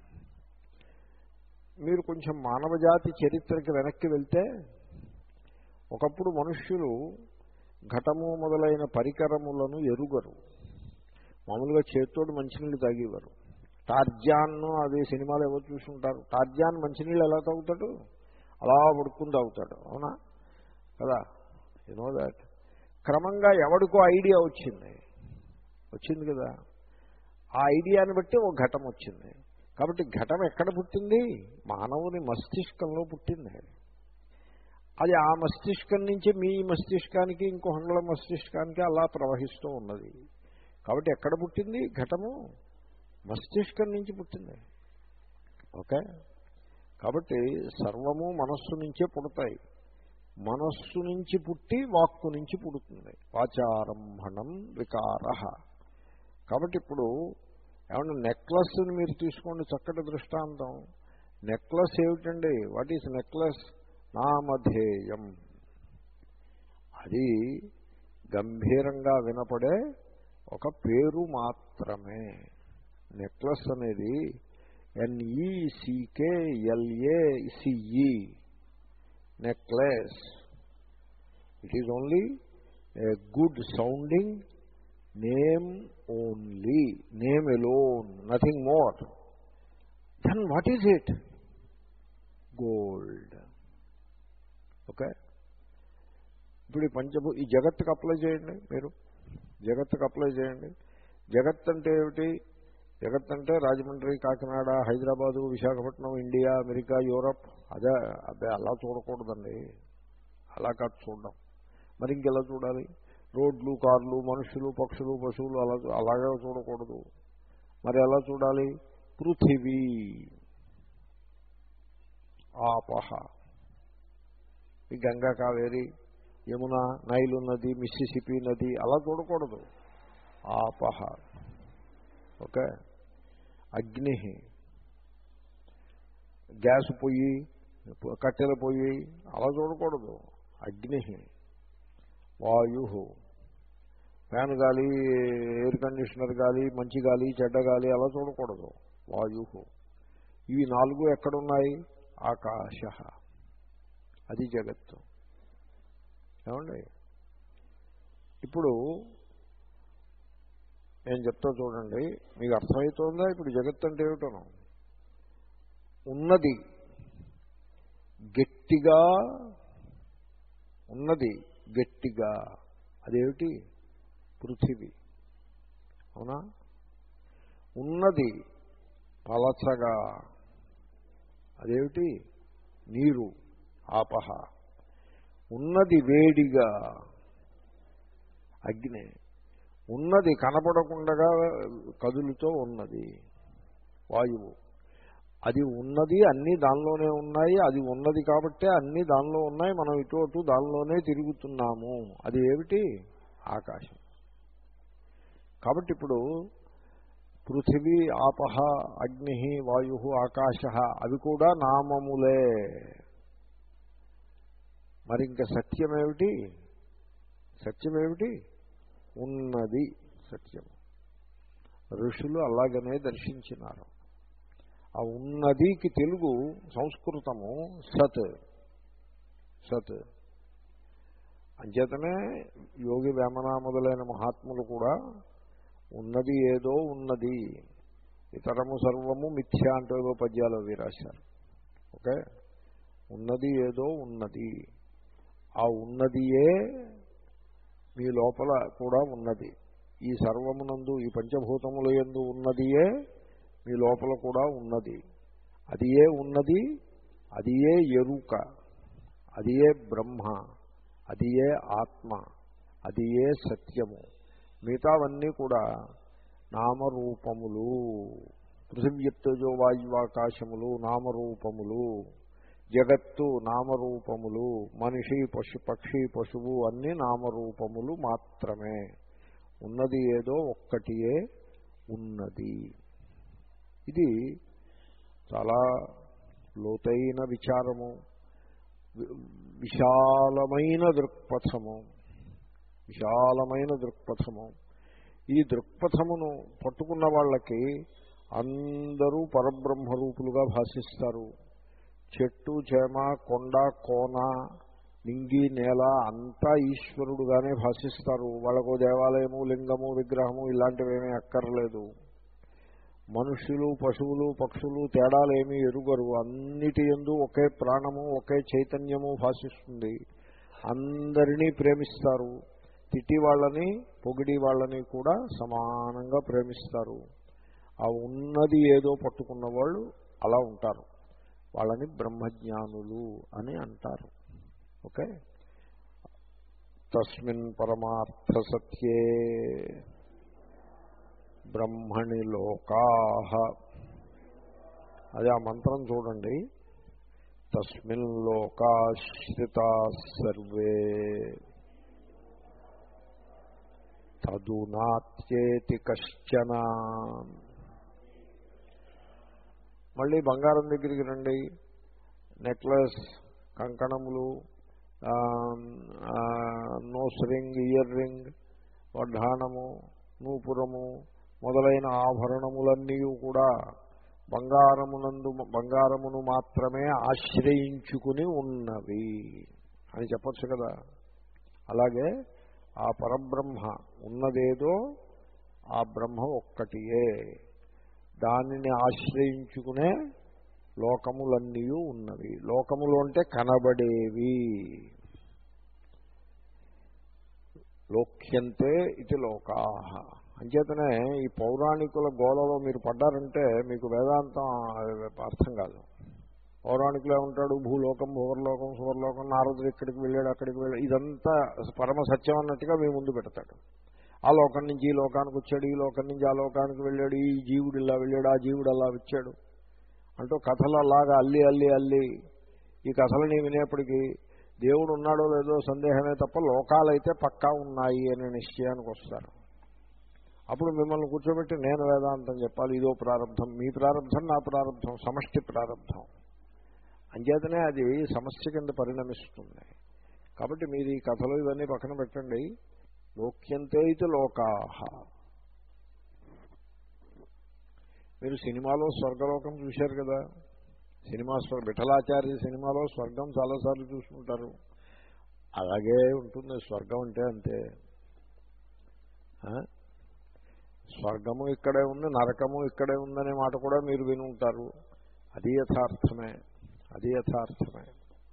మీరు కొంచెం మానవజాతి చరిత్రకి వెనక్కి వెళ్తే, ఒకప్పుడు మనుష్యులు ఘటము మొదలైన పరికరములను ఎరుగరు. మామూలుగా చేత్తోడు మంచినీళ్ళు తాగేవారు. టార్జాన్, అది సినిమాలు ఎవరు చూసుకుంటారు? టార్జాన్ మంచినీళ్ళు ఎలా తాగుతాడు? అలా పడుకుని తాగుతాడు, అవునా కదా? You know that. క్రమంగా ఎవడికో ఐడియా వచ్చింది వచ్చింది కదా, ఆ ఐడియాని బట్టి ఒక ఘటం వచ్చింది. కాబట్టి ఘటం ఎక్కడ పుట్టింది? మానవుని మస్తిష్కంలో పుట్టింది. అది ఆ మస్తిష్కం నుంచి మీ మస్తిష్కానికి ఇంకో అంగుళ మస్తిష్కానికి అలా ప్రవహిస్తూ ఉన్నది. కాబట్టి ఎక్కడ పుట్టింది ఘటము? మస్తిష్కం నుంచి పుట్టింది. ఓకే, కాబట్టి సర్వము మనస్సు నుంచే పుడతాయి. మనస్సు నుంచి పుట్టి వాక్కు నుంచి పుడుతుంది. వాచారంభణం వికార. కాబట్టి ఇప్పుడు ఏమన్నా నెక్లెస్ని మీరు తీసుకోండి, చక్కటి దృష్టాంతం. నెక్లెస్ ఏమిటండి? What is necklace? నామధేయం. అది గంభీరంగా వినపడే ఒక పేరు మాత్రమే. నెక్లెస్ అనేది N E C K L A C E necklace. It is only a good sounding name only, name alone, nothing more. Then what is it? Gold. Okay, ఇప్పుడు ఈ పంచభూ ఈ జగత్తుకు అప్లై చేయండి. మీరు జగత్తుకు అప్లై చేయండి. జగత్ అంటే ఏమిటి? జగత్ అంటే Rajahmundry, Kakinada, Hyderabad, Visakhapatnam, India, America, Europe. అదే అదే అలా చూడకూడదండి. అలా కాదు చూడడం. మరి ఇంకెలా చూడాలి? రోడ్లు, కార్లు, మనుషులు, పక్షులు, పశువులు అలా అలాగే చూడకూడదు. మరి ఎలా చూడాలి? పృథివీ, ఆపహ, ఈ గంగా, కావేరి, యమున, నైలు నది, మిస్సిసిపి నది అలా చూడకూడదు. ఆపహ. ఓకే, అగ్ని, గ్యాస్ పొయ్యి, కట్టెల పొయ్యి అలా చూడకూడదు. అగ్ని. వాయు, ఫ్యాన్ గాలి, ఎయిర్ కండిషనర్ గాలి, మంచి గాలి, చెడ్డ గాలి అలా చూడకూడదు. వాయు. ఇవి నాలుగు ఎక్కడున్నాయి? ఆకాశ. అది జగత్తు. ఏమండి? ఇప్పుడు నేను చెప్తా చూడండి, మీకు అర్థమవుతుందా? ఇప్పుడు జగత్తు అంటే ఏమిటను? ఉన్నది గట్టిగా, ఉన్నది గట్టిగా, అదేమిటి? పృథివీ. అవునా? ఉన్నది పలచగా, అదేమిటి? నీరు, ఆపహ. ఉన్నది వేడిగా, అగ్ని. ఉన్నది కనపడకుండా కదులుతో ఉన్నది, వాయువు. అది ఉన్నది, అన్నీ దానిలోనే ఉన్నాయి. అది ఉన్నది కాబట్టే అన్నీ దానిలో ఉన్నాయి. మనం ఇటు అటు దానిలోనే తిరుగుతున్నాము. అది ఏమిటి? ఆకాశం. కాబట్టి ఇప్పుడు పృథివీ, ఆపహ, అగ్ని, వాయు, ఆకాశ అవి కూడా నామములే. మరి ఇంకా సత్యమేమిటి? సత్యమేమిటి? ఉన్నది సత్యం. ఋషులు అలాగనే దర్శించినారు. ఆ ఉన్నదికి తెలుగు సంస్కృతము సత్. సత్ అంచేతనే యోగి వేమన మొదలైన మహాత్ములు కూడా ఉన్నది ఏదో ఉన్నది, ఇతరము సర్వము మిథ్య అంటూ ఏదో పద్యాలు అవి రాశారు. ఓకే, ఉన్నది ఏదో ఉన్నది. ఆ ఉన్నదియే మీ లోపల కూడా ఉన్నది. ఈ సర్వమునందు, ఈ పంచభూతముల యందు ఉన్నదియే మీ లోపల కూడా ఉన్నది. అది ఏ ఉన్నది, అది ఏ ఎరుక, అది ఏ బ్రహ్మ, అది ఏ ఆత్మ, అది ఏ సత్యము. మిగతావన్నీ కూడా నామరూపములు. పృథివ్యప్తజో వాయువాకాశములు నామరూపములు, జగత్తు నామరూపములు, మనిషి, పశు, పక్షి, పశువు అన్నీ నామరూపములు మాత్రమే. ఉన్నది ఏదో ఒక్కటియే ఉన్నది. ఇది చాలా లోతైన విచారము, విశాలమైన దృక్పథము. విశాలమైన దృక్పథము. ఈ దృక్పథమును పట్టుకున్న వాళ్ళకి అందరూ పరబ్రహ్మరూపులుగా భాషిస్తారు. చెట్టు, చేమ, కొండ, కోన, నింగి, నేల అంతా ఈశ్వరుడుగానే భాషిస్తారు. వాళ్ళకు దేవాలయము, లింగము, విగ్రహము ఇలాంటివేమీ అక్కర్లేదు. మనుష్యులు, పశువులు, పక్షులు తేడాలేమీ ఎరుగరు. అన్నిటి యందు ఒకే ప్రాణము, ఒకే చైతన్యము భాషిస్తుంది. అందరినీ ప్రేమిస్తారు. తిట్టి వాళ్ళని, పొగిడి వాళ్ళని కూడా సమానంగా ప్రేమిస్తారు. ఆ ఉన్నది ఏదో పట్టుకున్న వాళ్ళు అలా ఉంటారు. వాళ్ళని బ్రహ్మజ్ఞానులు అని అంటారు. ఓకే. తస్మిన్ పరమార్థ సత్యే బ్రహ్మణి లోకాః. అదే ఆ మంత్రం చూడండి. తస్మిన్ లోకాశ్రితాః సర్వే తదునాత్యేతి కశ్చన. మళ్ళీ బంగారం దగ్గరికి రండి. నెక్లెస్, కంకణములు, నోస్ రింగ్, ఇయర్ రింగ్, వడ్డాణము, నూపురము మొదలైన ఆభరణములన్నీ కూడా బంగారమునందు బంగారమును మాత్రమే ఆశ్రయించుకుని ఉన్నవి అని చెప్పచ్చు కదా. అలాగే ఆ పరబ్రహ్మ ఉన్నదేదో ఆ బ్రహ్మ ఒక్కటియే, దానిని ఆశ్రయించుకునే లోకములన్నీ ఉన్నవి. లోకములు అంటే కనబడేవి. లోక్యంతే ఇది లోకాః. అంచేతనే ఈ పౌరాణికుల గోలలో మీరు పడ్డారంటే మీకు వేదాంతం అర్థం కాదు. పౌరాణికులు ఏమంటాడు, భూలోకం, భూవర్లోకం, సువర్లోకం, నారదుడు ఇక్కడికి వెళ్ళాడు, అక్కడికి వెళ్ళాడు, ఇదంతా పరమ సత్యం అన్నట్టుగా మీ ముందు పెడతాడు. ఆ లోకం నుంచి ఈ లోకానికి వచ్చాడు, ఈ లోకం నుంచి ఆ లోకానికి వెళ్ళాడు, ఈ జీవుడు ఇలా వెళ్ళాడు, ఆ జీవుడు అలా వచ్చాడు అంటూ కథలు అలాగా అల్లి అల్లి అల్లి ఈ కథలని వినేప్పటికీ దేవుడు ఉన్నాడో లేదో సందేహమే తప్ప లోకాలైతే పక్కా ఉన్నాయి అనే నిశ్చయానికి వస్తారు. అప్పుడు మిమ్మల్ని కూర్చోబెట్టి నేను వేదాంతం చెప్పాలి. ఇదో ప్రారంభం, మీ ప్రారంభం, నా ప్రారంభం, సమష్టి ప్రారంభం. అంచేతనే అది సమస్య కింద పరిణమిస్తుంది. కాబట్టి మీరు ఈ కథలు ఇవన్నీ పక్కన పెట్టండి. లోక్యంతే ఇది లోకాః. మీరు సినిమాలో స్వర్గలోకం చూశారు కదా. సినిమా స్వ విఠలాచార్య సినిమాలో స్వర్గం చాలాసార్లు చూసుకుంటారు. అలాగే ఉంటుంది స్వర్గం అంటే. అంతే. స్వర్గము ఇక్కడే ఉంది, నరకము ఇక్కడే ఉందనే మాట కూడా మీరు విని ఉంటారు. అది యథార్థమే, అది యథార్థమే.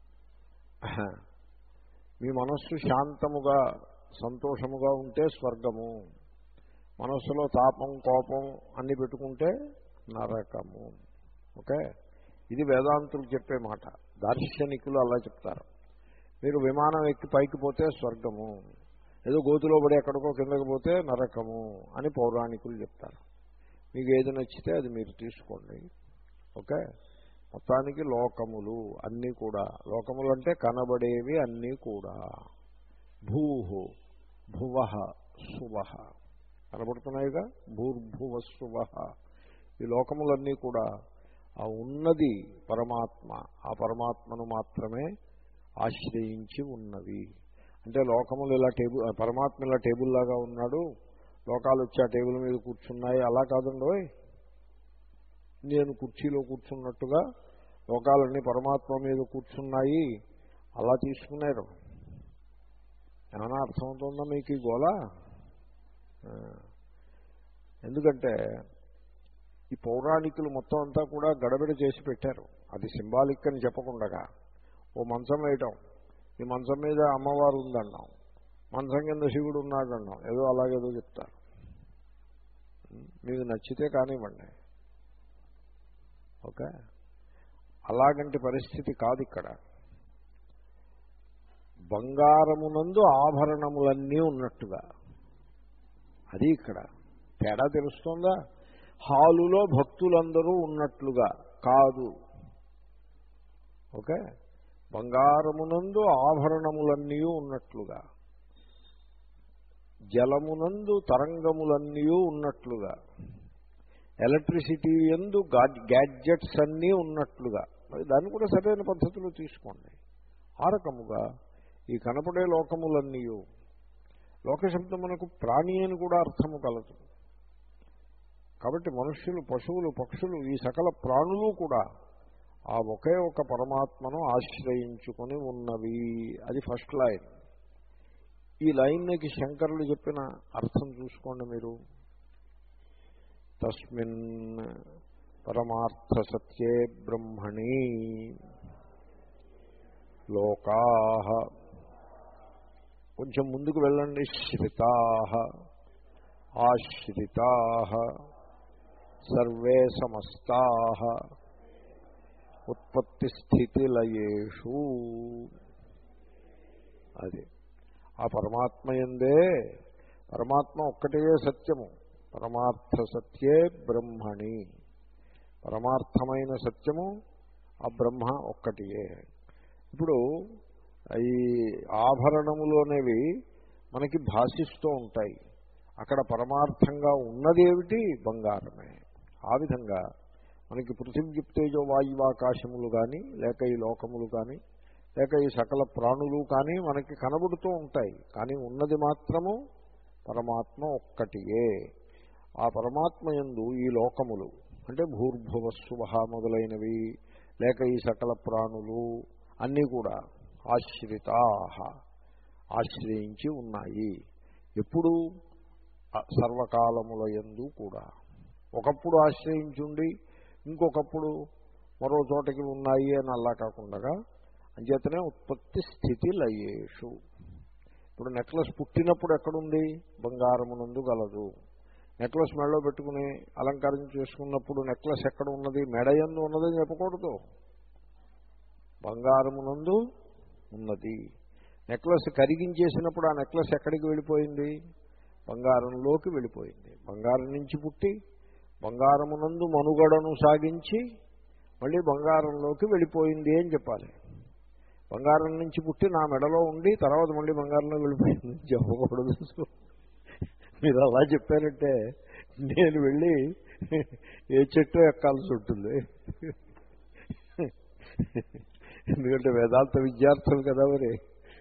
మీ మనస్సు శాంతముగా సంతోషముగా ఉంటే స్వర్గము, మనస్సులో తాపం కోపం అన్ని పెట్టుకుంటే నరకము. ఓకే. ఇది వేదాంతులు చెప్పే మాట. దార్శనికులు అలా చెప్తారు. మీరు విమానం ఎక్కి పైకి పోతే స్వర్గము, ఏదో గోతులో పడి ఎక్కడికో కిందకి పోతే నరకము అని పౌరాణికులు చెప్తారు. మీకు ఏది నచ్చితే అది మీరు తీసుకోండి. ఓకే. మొత్తానికి లోకములు అన్నీ కూడా, లోకములు అంటే కనబడేవి అన్నీ కూడా. భూహు భువః సువః కనబడుతున్నాయిగా. భూర్భువ సువః. ఈ లోకములన్నీ కూడా ఆ ఉన్నది పరమాత్మ, ఆ పరమాత్మను మాత్రమే ఆశ్రయించి ఉన్నవి. అంటే లోకములు ఇలా టేబుల్, పరమాత్మ ఇలా టేబుల్ లాగా ఉన్నాడు, లోకాలు వచ్చి ఆ టేబుల్ మీద కూర్చున్నాయి, అలా కాదండోయ్. నేను కుర్చీలో కూర్చున్నట్టుగా లోకాలన్నీ పరమాత్మ మీద కూర్చున్నాయి, అలా తీసుకున్నారు. ఏమైనా అర్థమవుతుందా మీకు ఈ గోళ? ఎందుకంటే ఈ పౌరాణికులు మొత్తం అంతా కూడా గడబిడ చేసి పెట్టారు. అది సింబాలిక్ అని చెప్పకుండా ఓ మంచం వేయటం, ఈ మంచం మీద అమ్మవారు ఉందన్నాం, మంచం కింద శివుడు ఉన్నాడన్నాం, ఏదో అలాగేదో చెప్తారు. మీకు నచ్చితే కానివ్వండి. ఓకే. అలాగంటి పరిస్థితి కాదు ఇక్కడ. బంగారమునందు ఆభరణములన్నీ ఉన్నట్టుగా, అది ఇక్కడ తేడా తెలుస్తుందా? హాలులో భక్తులందరూ ఉన్నట్లుగా కాదు. ఓకే. బంగారమునందు ఆభరణములన్నీ ఉన్నట్లుగా, జలమునందు తరంగములన్నీ ఉన్నట్లుగా, ఎలక్ట్రిసిటీ యందు గ్యాడ్జెట్స్ అన్నీ ఉన్నట్లుగా. మరి దాన్ని కూడా సరైన పద్ధతిలో తీసుకోండి. ఆ రకముగా ఈ కనపడే లోకములన్నీ, లోకశబ్దం మనకు ప్రాణి అని కూడా అర్థము కలదు. కాబట్టి మనుష్యులు, పశువులు, పక్షులు, ఈ సకల ప్రాణులు కూడా ఆ ఒకే ఒక పరమాత్మను ఆశ్రయించుకొని ఉన్నవి. అది ఫస్ట్ లైన్. ఈ లైన్కి శంకరులు చెప్పిన అర్థం చూసుకోండి మీరు. తస్మిన్ పరమార్థ సత్యే బ్రహ్మణి లోకాః. కొంచెం ముందుకు వెళ్ళండి. శ్రితాః ఆశ్రితాః సర్వే సమస్తాః ఉత్పత్తి స్థితి లయేషు. అది ఆ పరమాత్మయందే, పరమాత్మ ఒక్కటే సత్యము, పరమార్థ సత్యే బ్రహ్మణి, పరమార్థమైన సత్యము ఆ బ్రహ్మ ఒక్కటియే. ఇప్పుడు ఈ ఆభరణములోనేవి మనకి భాషిస్తూ ఉంటాయి, అక్కడ పరమార్థంగా ఉన్నదేమిటి? బంగారమే. ఆ విధంగా మనకి పృథివ్యుక్తేజో వాయువాకాశములు కానీ, లేక ఈ లోకములు కానీ, లేక ఈ సకల ప్రాణులు కానీ మనకి కనబడుతూ ఉంటాయి, కానీ ఉన్నది మాత్రము పరమాత్మ ఒక్కటియే. ఆ పరమాత్మ యందు ఈ లోకములు అంటే భూర్భువస్సువహ మొదలైనవి, లేక ఈ సకల ప్రాణులు అన్నీ కూడా ఆశ్రితాః ఆశ్రయించి ఉన్నాయి. ఎప్పుడు? సర్వకాలముల యందు కూడా. ఒకప్పుడు ఆశ్రయించుండి ఇంకొకప్పుడు మరో చోటకి ఉన్నాయి అని అలా కాకుండా, అంచేతనే ఉత్పత్తి స్థితి లయేషు. ఇప్పుడు నెక్లెస్ పుట్టినప్పుడు ఎక్కడుంది? బంగారమునందు గలదు. నెక్లెస్ మెడలో పెట్టుకుని అలంకారం చేసుకున్నప్పుడు నెక్లెస్ ఎక్కడ ఉన్నది? మెడయందు ఉన్నదని చెప్పకూడదు, బంగారమునందు ఉన్నది. నెక్లెస్ కరిగించేసినప్పుడు ఆ నెక్లెస్ ఎక్కడికి వెళ్ళిపోయింది? బంగారంలోకి వెళ్ళిపోయింది. బంగారం నుంచి పుట్టి బంగారమునందు మనుగడను సాగించి మళ్ళీ బంగారంలోకి వెళ్ళిపోయింది అని చెప్పాలి. బంగారం నుంచి పుట్టి నా మెడలో ఉండి తర్వాత మళ్ళీ బంగారంలో వెళ్ళిపోయింది చెప్పకూడదు. మీరు అలా చెప్పారంటే నేను వెళ్ళి ఏ చెట్టు ఎక్కాల్సి ఉంటుంది. ఎందుకంటే వేదాంత విద్యార్థులు కదా మరి.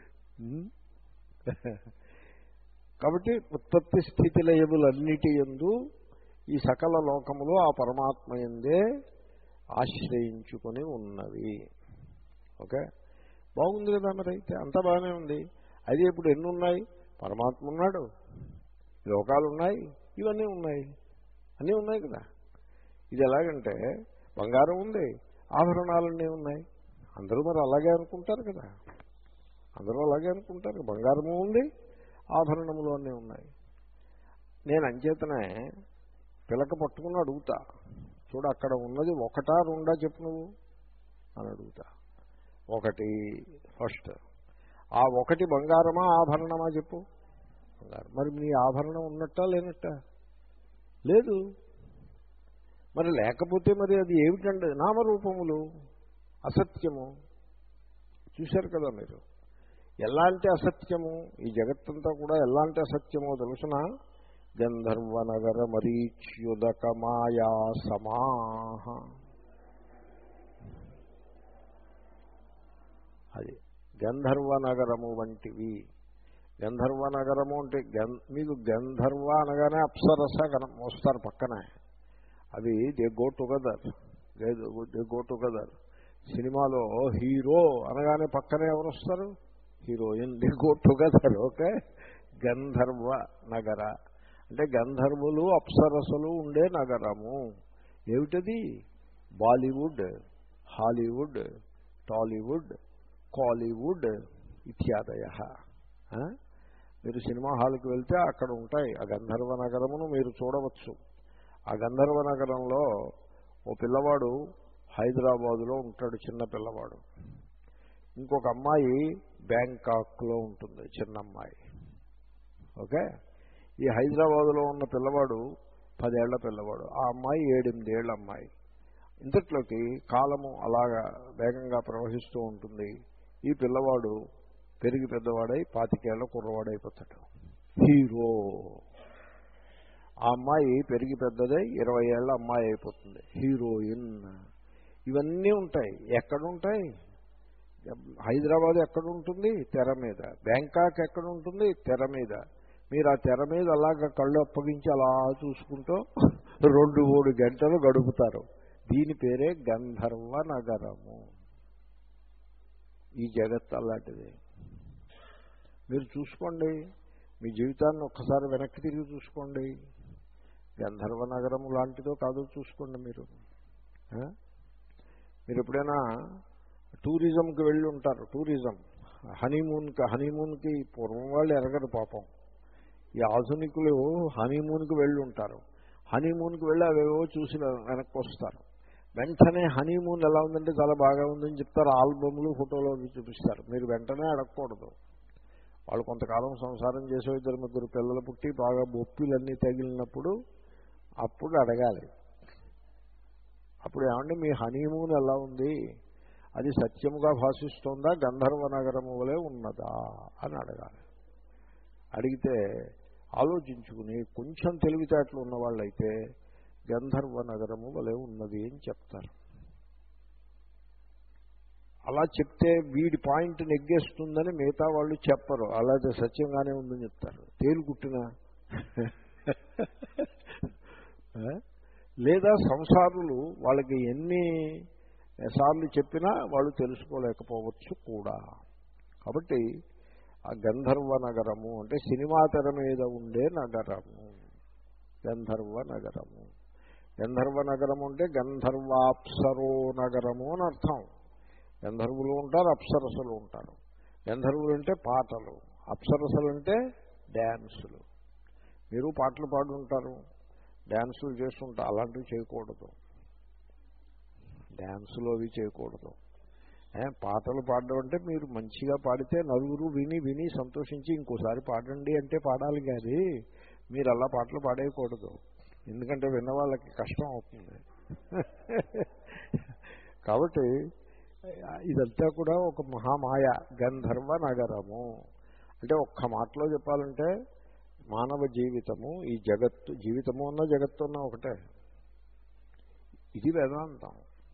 కాబట్టి ఉత్పత్తి స్థితి లయములన్నిటి యందు ఈ సకల లోకములు ఆ పరమాత్మ యందే ఆశ్రయించుకొని ఉన్నవి. ఓకే, బాగుంది కదా మరి. అయితే అంతా బాగానే ఉంది. అది ఇప్పుడు ఎన్ని ఉన్నాయి? పరమాత్మ ఉన్నాడు, లోకాలు ఉన్నాయి, ఇవన్నీ ఉన్నాయి, అన్నీ ఉన్నాయి కదా. ఇది ఎలాగంటే బంగారం ఉంది, ఆభరణాలన్నీ ఉన్నాయి. అందరూ మరి అలాగే అనుకుంటారు కదా, అందరూ అలాగే అనుకుంటారు. బంగారము ఉంది, ఆభరణములు అన్నీ ఉన్నాయి. నేను అంచేతనే పిలక పట్టుకుని అడుగుతా, చూడు అక్కడ ఉన్నది ఒకటా రెండా చెప్పు నువ్వు అని అడుగుతా. ఒకటి ఫస్ట్. ఆ ఒకటి బంగారమా ఆభరణమా చెప్పు? బంగారం. మరి నీ ఆభరణం ఉన్నట్టా లేనట్టా? లేదు. మరి లేకపోతే మరి అది ఏమిటండి? నామరూపములు, అసత్యము. చూశారు కదా మీరు. ఎలాంటి అసత్యము? ఈ జగత్తంతా కూడా ఎలాంటి అసత్యమో తెలుసిన? గంధర్వనగర మరీచ్యుదక మాయా సమాహ. అది గంధర్వనగరము వంటివి. గంధర్వనగరము అంటే గం మీకు గంధర్వ అనగానే అప్సరస కన వస్తారు పక్కనే. అవి they go together, they go together. సినిమాలో హీరో అనగానే పక్కనే ఎవరు వస్తారు? Heroine. They go together. Okay. గంధర్వ నగర అంటే గంధర్వులు అప్సరసలు ఉండే నగరము. ఏమిటది? బాలీవుడ్, హాలీవుడ్, టాలీవుడ్, కాలీవుడ్ ఇత్యాదయ. మీరు సినిమా హాల్కి వెళ్తే అక్కడ ఉంటాయి ఆ గంధర్వ నగరమును మీరు చూడవచ్చు. ఆ గంధర్వ నగరంలో ఓ పిల్లవాడు హైదరాబాదులో ఉంటాడు, చిన్న పిల్లవాడు. ఇంకొక అమ్మాయి బ్యాంకాక్లో ఉంటుంది, చిన్న అమ్మాయి. ఓకే. ఈ హైదరాబాదులో ఉన్న పిల్లవాడు పదేళ్ల పిల్లవాడు, ఆ అమ్మాయి ఏడెనిమిదేళ్ల అమ్మాయి. ఇంతట్లోకి కాలము అలాగా వేగంగా ప్రవహిస్తూ ఉంటుంది. ఈ పిల్లవాడు పెరిగి పెద్దవాడై పాతికేళ్ల కుర్రవాడైపోతాడు, హీరో. ఆ అమ్మాయి పెరిగి పెద్దదై ఇరవై ఏళ్ల అమ్మాయి అయిపోతుంది, హీరోయిన్. ఇవన్నీ ఉంటాయి. ఎక్కడుంటాయి? హైదరాబాద్ ఎక్కడుంటుంది? తెర మీద. బ్యాంకాక్ ఎక్కడుంటుంది? తెర మీద. మీరు ఆ తెర మీద అలాగ కళ్ళు అప్పగించి అలా చూసుకుంటూ రెండు మూడు గంటలు గడుపుతారు. దీని పేరే గంధర్వ నగరము. ఈ జగత్ అలాంటిది. మీరు చూసుకోండి, మీ జీవితాన్ని ఒక్కసారి వెనక్కి తిరిగి చూసుకోండి. గంధర్వ నగరం లాంటిదో కాదో చూసుకోండి మీరు. మీరు ఎప్పుడైనా టూరిజంకి వెళ్ళి ఉంటారు. టూరిజం హనీమూన్కి హనీమూన్కి పూర్వం వాళ్ళు ఎరగరు పాపం. ఈ ఆధునికులు హనీమూన్కి వెళ్ళి ఉంటారు. హనీమూన్కి వెళ్ళి అవేవో చూసి వెనక్కి వస్తారు. వెంటనే హనీమూన్ ఎలా ఉందంటే చాలా బాగా ఉందని చెప్తారు. ఆల్బమ్లు ఫోటోలు చూపిస్తారు. మీరు వెంటనే అడగకూడదు. వాళ్ళు కొంతకాలం సంసారం చేసే ఇద్దరు ముగ్గురు పిల్లలు పుట్టి బాగా బొప్పిలన్నీ తగిలినప్పుడు అప్పుడు అడగాలి. అప్పుడు ఏమంటే మీ హనీమూన్ ఎలా ఉంది, అది సత్యముగా భాషిస్తోందా గంధర్వ నగరము వలె ఉన్నదా అని అడగాలి. అడిగితే ఆలోచించుకుని కొంచెం తెలివితేటలు ఉన్నవాళ్ళైతే గంధర్వ నగరము వలె ఉన్నది అని చెప్తారు. అలా చెప్తే వీడి పాయింట్ నెగ్గేస్తుందని మిగతా వాళ్ళు చెప్పరు, అలాగే సత్యంగానే ఉందని చెప్తారు. తేలుకుట్టినా లేదా సంసారులు వాళ్ళకి ఎన్ని సార్లు చెప్పినా వాళ్ళు తెలుసుకోలేకపోవచ్చు కూడా. కాబట్టి ఆ గంధర్వ నగరము అంటే సినిమా తెర మీద ఉండే నగరము గంధర్వ నగరము. గంధర్వ నగరము అంటే గంధర్వాప్సరో నగరము అని అర్థం. గంధర్వులు ఉంటారు, అప్సరసలు ఉంటారు. గంధర్వులు అంటే పాటలు, అప్సరసలు అంటే డ్యాన్సులు. మీరు పాటలు పాడుంటారు, డ్యాన్సులు చేస్తుంటారు. అలాంటివి చేయకూడదు, డ్యాన్సులు అవి చేయకూడదు. పాటలు పాడడం అంటే మీరు మంచిగా పాడితే నలుగురు విని విని సంతోషించి ఇంకోసారి పాడండి అంటే పాడాలి, కానీ మీరు అలా పాటలు పాడేయకూడదు. ఎందుకంటే విన్న వాళ్ళకి కష్టం అవుతుంది. కాబట్టి ఇదంతా కూడా ఒక మహామాయ. గంధర్వ నగరము అంటే ఒక్క మాటలో చెప్పాలంటే మానవ జీవితము, ఈ జగత్తు జీవితము ఉన్న జగత్తు ఉన్న ఒకటే. ఇది వేదాంతం.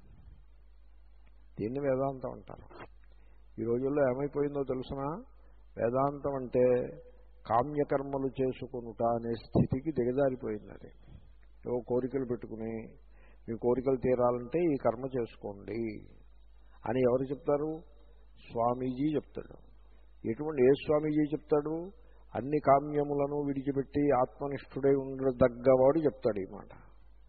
దీన్ని వేదాంతం అంటారు. ఈ రోజుల్లో ఏమైపోయిందో తెలుసిన, వేదాంతం అంటే కామ్యకర్మలు చేసుకునుట అనే స్థితికి దిగజారిపోయింది. అది ఏవో కోరికలు పెట్టుకుని మీ కోరికలు తీరాలంటే ఈ కర్మ చేసుకోండి అని ఎవరు చెప్తారు? స్వామీజీ చెప్తాడు. ఎటువంటి ఏ స్వామీజీ చెప్తాడు? అన్ని కామ్యములను విడిచిపెట్టి ఆత్మనిష్ఠుడై ఉండదగ్గవాడు చెప్తాడు ఈ మాట.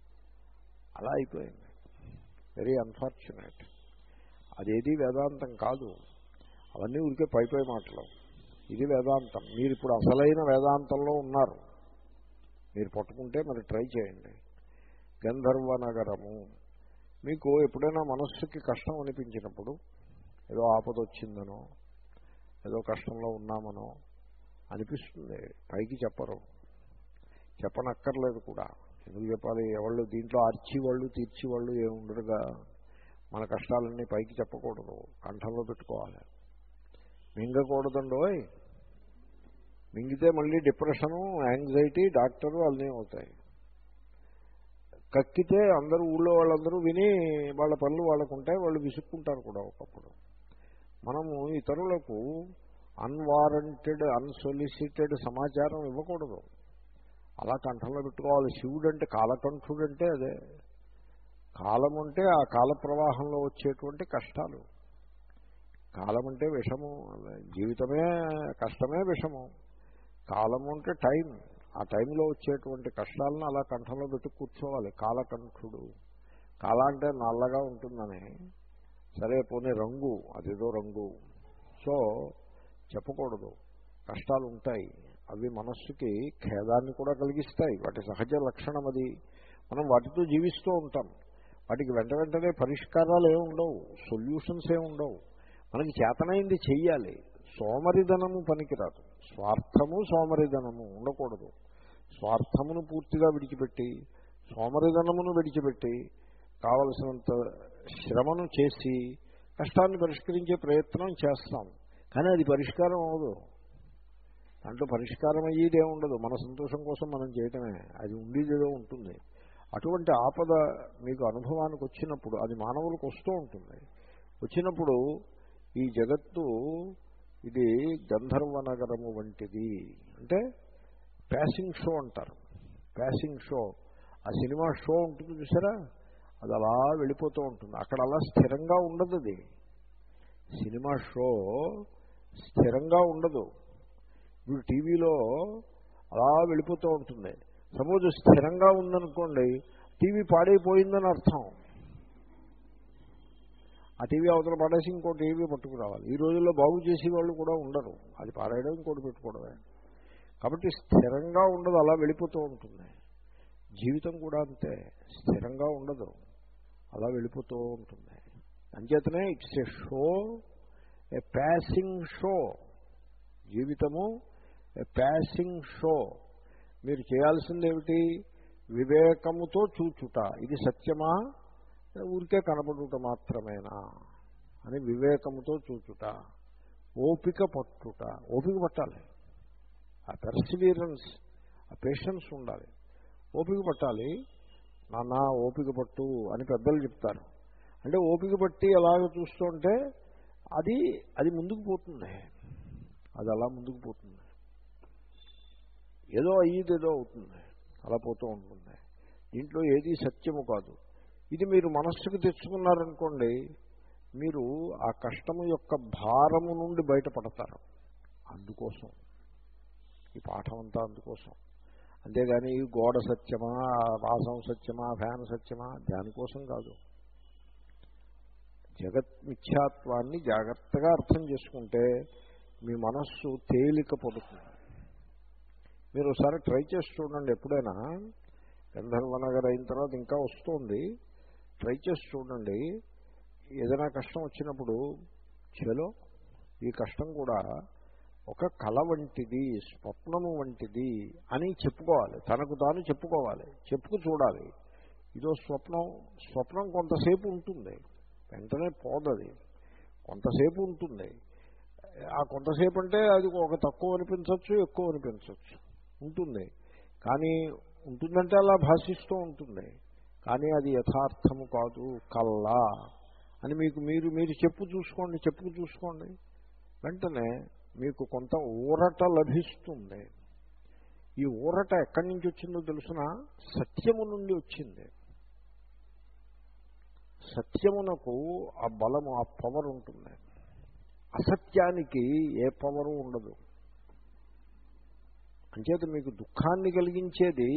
అలా అయిపోయింది. Very unfortunate. అదేది వేదాంతం కాదు. అవన్నీ ఊరికే పై పై మాటలు. ఇది వేదాంతం. మీరు ఇప్పుడు అసలైన వేదాంతంలో ఉన్నారు. మీరు పట్టుకుంటే మరి ట్రై చేయండి. గంధర్వ నగరము. మీకు ఎప్పుడైనా మనస్సుకి కష్టం అనిపించినప్పుడు, ఏదో ఆపద వచ్చిందనో ఏదో కష్టంలో ఉన్నామనో అనిపిస్తుంది, పైకి చెప్పరు, చెప్పనక్కర్లేదు కూడా. ఎందుకు చెప్పాలి? ఎవళ్ళు దీంట్లో అర్చివాళ్ళు తీర్చివాళ్ళు ఏముండరుగా. మన కష్టాలన్నీ పైకి చెప్పకూడదు, కంఠంలో పెట్టుకోవాలి. మింగకూడదండోయ్. మింగితే మళ్ళీ డిప్రెషను, యాంగ్జైటీ, డాక్టరు అన్నీ అవుతాయి. కక్కితే అందరూ ఊళ్ళో వాళ్ళందరూ విని వాళ్ళ పనులు వాళ్ళకు ఉంటాయి, వాళ్ళు విసుక్కుంటారు కూడా ఒకప్పుడు. మనము ఇతరులకు అన్వారంటెడ్ అన్సొలిసిటెడ్ సమాచారం ఇవ్వకూడదు, అలా కంఠంలో పెట్టుకోవాలి. శివుడు అంటే కాలకంఠుడు అంటే అదే. కాలం అంటే ఆ కాల ప్రవాహంలో వచ్చేటువంటి కష్టాలు. కాలం అంటే విషము, జీవితమే కష్టమే విషము. కాలము అంటే టైం, ఆ టైంలో వచ్చేటువంటి కష్టాలను అలా కంఠంలో పెట్టి కూర్చోవాలి. కాలకంఠుడు. కాల అంటే నల్లగా ఉంటుందని, సరే పోనీ రంగు, అదేదో రంగు. సో చెప్పకూడదు. కష్టాలు ఉంటాయి, అవి మనస్సుకి ఖేదాన్ని కూడా కలిగిస్తాయి. వాటి సహజ లక్షణం అది. మనం వాటితో జీవిస్తూ ఉంటాం. వాటికి వెంట వెంటనే పరిష్కారాలు ఏమి ఉండవు, సొల్యూషన్స్ ఏమి ఉండవు. మనకి చేతనైంది చెయ్యాలి. సోమరిధనము పనికిరాదు. స్వార్థము సోమరిధనము ఉండకూడదు. స్వార్థమును పూర్తిగా విడిచిపెట్టి సోమరిధనమును విడిచిపెట్టి కావలసినంత శ్రమను చేసి కష్టాన్ని పరిష్కరించే ప్రయత్నం చేస్తాం. కానీ అది పరిష్కారం అవ్వదు. దాంట్లో పరిష్కారం అయ్యేదే ఉండదు. మన సంతోషం కోసం మనం చేయటమే, అది ఉండేదేదో ఉంటుంది. అటువంటి ఆపద మీకు అనుభవానికి వచ్చినప్పుడు, అది మానవులకు వస్తూ ఉంటుంది. వచ్చినప్పుడు ఈ జగత్తు ఇది గంధర్వ నగరము వంటిది. అంటే ప్యాసింగ్ షో అంటారు. ప్యాసింగ్ షో, ఆ సినిమా షో ఉంటుంది చూసారా, అది అలా వెళ్ళిపోతూ ఉంటుంది. అక్కడ అలా స్థిరంగా ఉండదు. అది సినిమా షో స్థిరంగా ఉండదు. ఇప్పుడు టీవీలో అలా వెళ్ళిపోతూ ఉంటుంది. సపోజ్ స్థిరంగా ఉందనుకోండి, టీవీ పాడైపోయిందని అర్థం. ఆ టీవీ అవతల పడేసి ఇంకో టీవీ పట్టుకురావాలి. ఈ రోజుల్లో బాగు చేసే వాళ్ళు కూడా ఉండరు. అది పాడేయడం, ఇంకోటి పెట్టుకోవడమే. కాబట్టి స్థిరంగా ఉండదు, అలా వెళ్ళిపోతూ ఉంటుంది. జీవితం కూడా అంతే, స్థిరంగా ఉండదు, అలా వెళ్ళిపోతూ ఉంటుంది. అంచేతనే it's a show, a passing show. జీవితము ప్యాసింగ్ షో. మీరు చేయాల్సిందేమిటి? వివేకముతో చూచుట. ఇది సత్యమా, ఊరికే కనబడుట మాత్రమేనా అని వివేకముతో చూచుట. ఓపిక పట్టుట. ఓపిక పట్టాలి. ఆ పర్సివీరెన్స్, ఆ పేషెన్స్ ఉండాలి. ఓపిక పట్టాలి. నాన్న ఓపిక పట్టు అని పెద్దలు చెప్తారు. అంటే ఓపిక పట్టి అలాగ చూస్తుంటే అది అది ముందుకు పోతుంది. అది అలా ముందుకు పోతుంది. ఏదో అయ్యేది ఏదో అవుతుంది, అలా పోతూ ఉంటుంది. దీంట్లో ఏది సత్యము కాదు. ఇది మీరు మనస్సుకు తెచ్చుకున్నారనుకోండి, మీరు ఆ కష్టము యొక్క భారము నుండి బయటపడతారు. అందుకోసం ఈ పాఠం అంతా అందుకోసం. అంతేగాని ఈ గోడ సత్యమా, వాసం సత్యమా, ఫ్యాన్ సత్యమా, దానికోసం కాదు. జగత్ మిథ్యాత్వాన్ని జాగ్రత్తగా అర్థం చేసుకుంటే మీ మనస్సు తేలిక పడుతుంది. మీరు ఒకసారి ట్రై చేసి చూడండి. ఎప్పుడైనా గంధర్వనగర్ అయిన తర్వాత ఇంకా వస్తుంది, ట్రై చేసి చూడండి. ఏదైనా కష్టం వచ్చినప్పుడు చలో ఈ కష్టం కూడా ఒక కళ వంటిది, స్వప్నము వంటిది అని చెప్పుకోవాలి. తనకు తాను చెప్పుకోవాలి, చెప్పుకు చూడాలి. ఇదో స్వప్నం. స్వప్నం కొంతసేపు ఉంటుంది, వెంటనే పోదది. కొంతసేపు ఉంటుంది. ఆ కొంతసేపు అంటే అది ఒక తక్కువ అనిపించవచ్చు, ఎక్కువ అనిపించవచ్చు, ఉంటుంది. కానీ ఉంటుందంటే అలా భాషిస్తూ ఉంటుంది. కానీ అది యథార్థము కాదు, కల్లా అని మీకు మీరు మీరు చెప్పు చూసుకోండి, చెప్పుకు చూసుకోండి. వెంటనే మీకు కొంత ఊరట లభిస్తుంది. ఈ ఊరట ఎక్కడి నుంచి వచ్చిందో తెలుసిన? సత్యము నుండి వచ్చింది. సత్యమునకు ఆ బలము, ఆ పవర్ ఉంటుంది. అసత్యానికి ఏ పవరు ఉండదు. అంచేత మీకు దుఃఖాన్ని కలిగించేది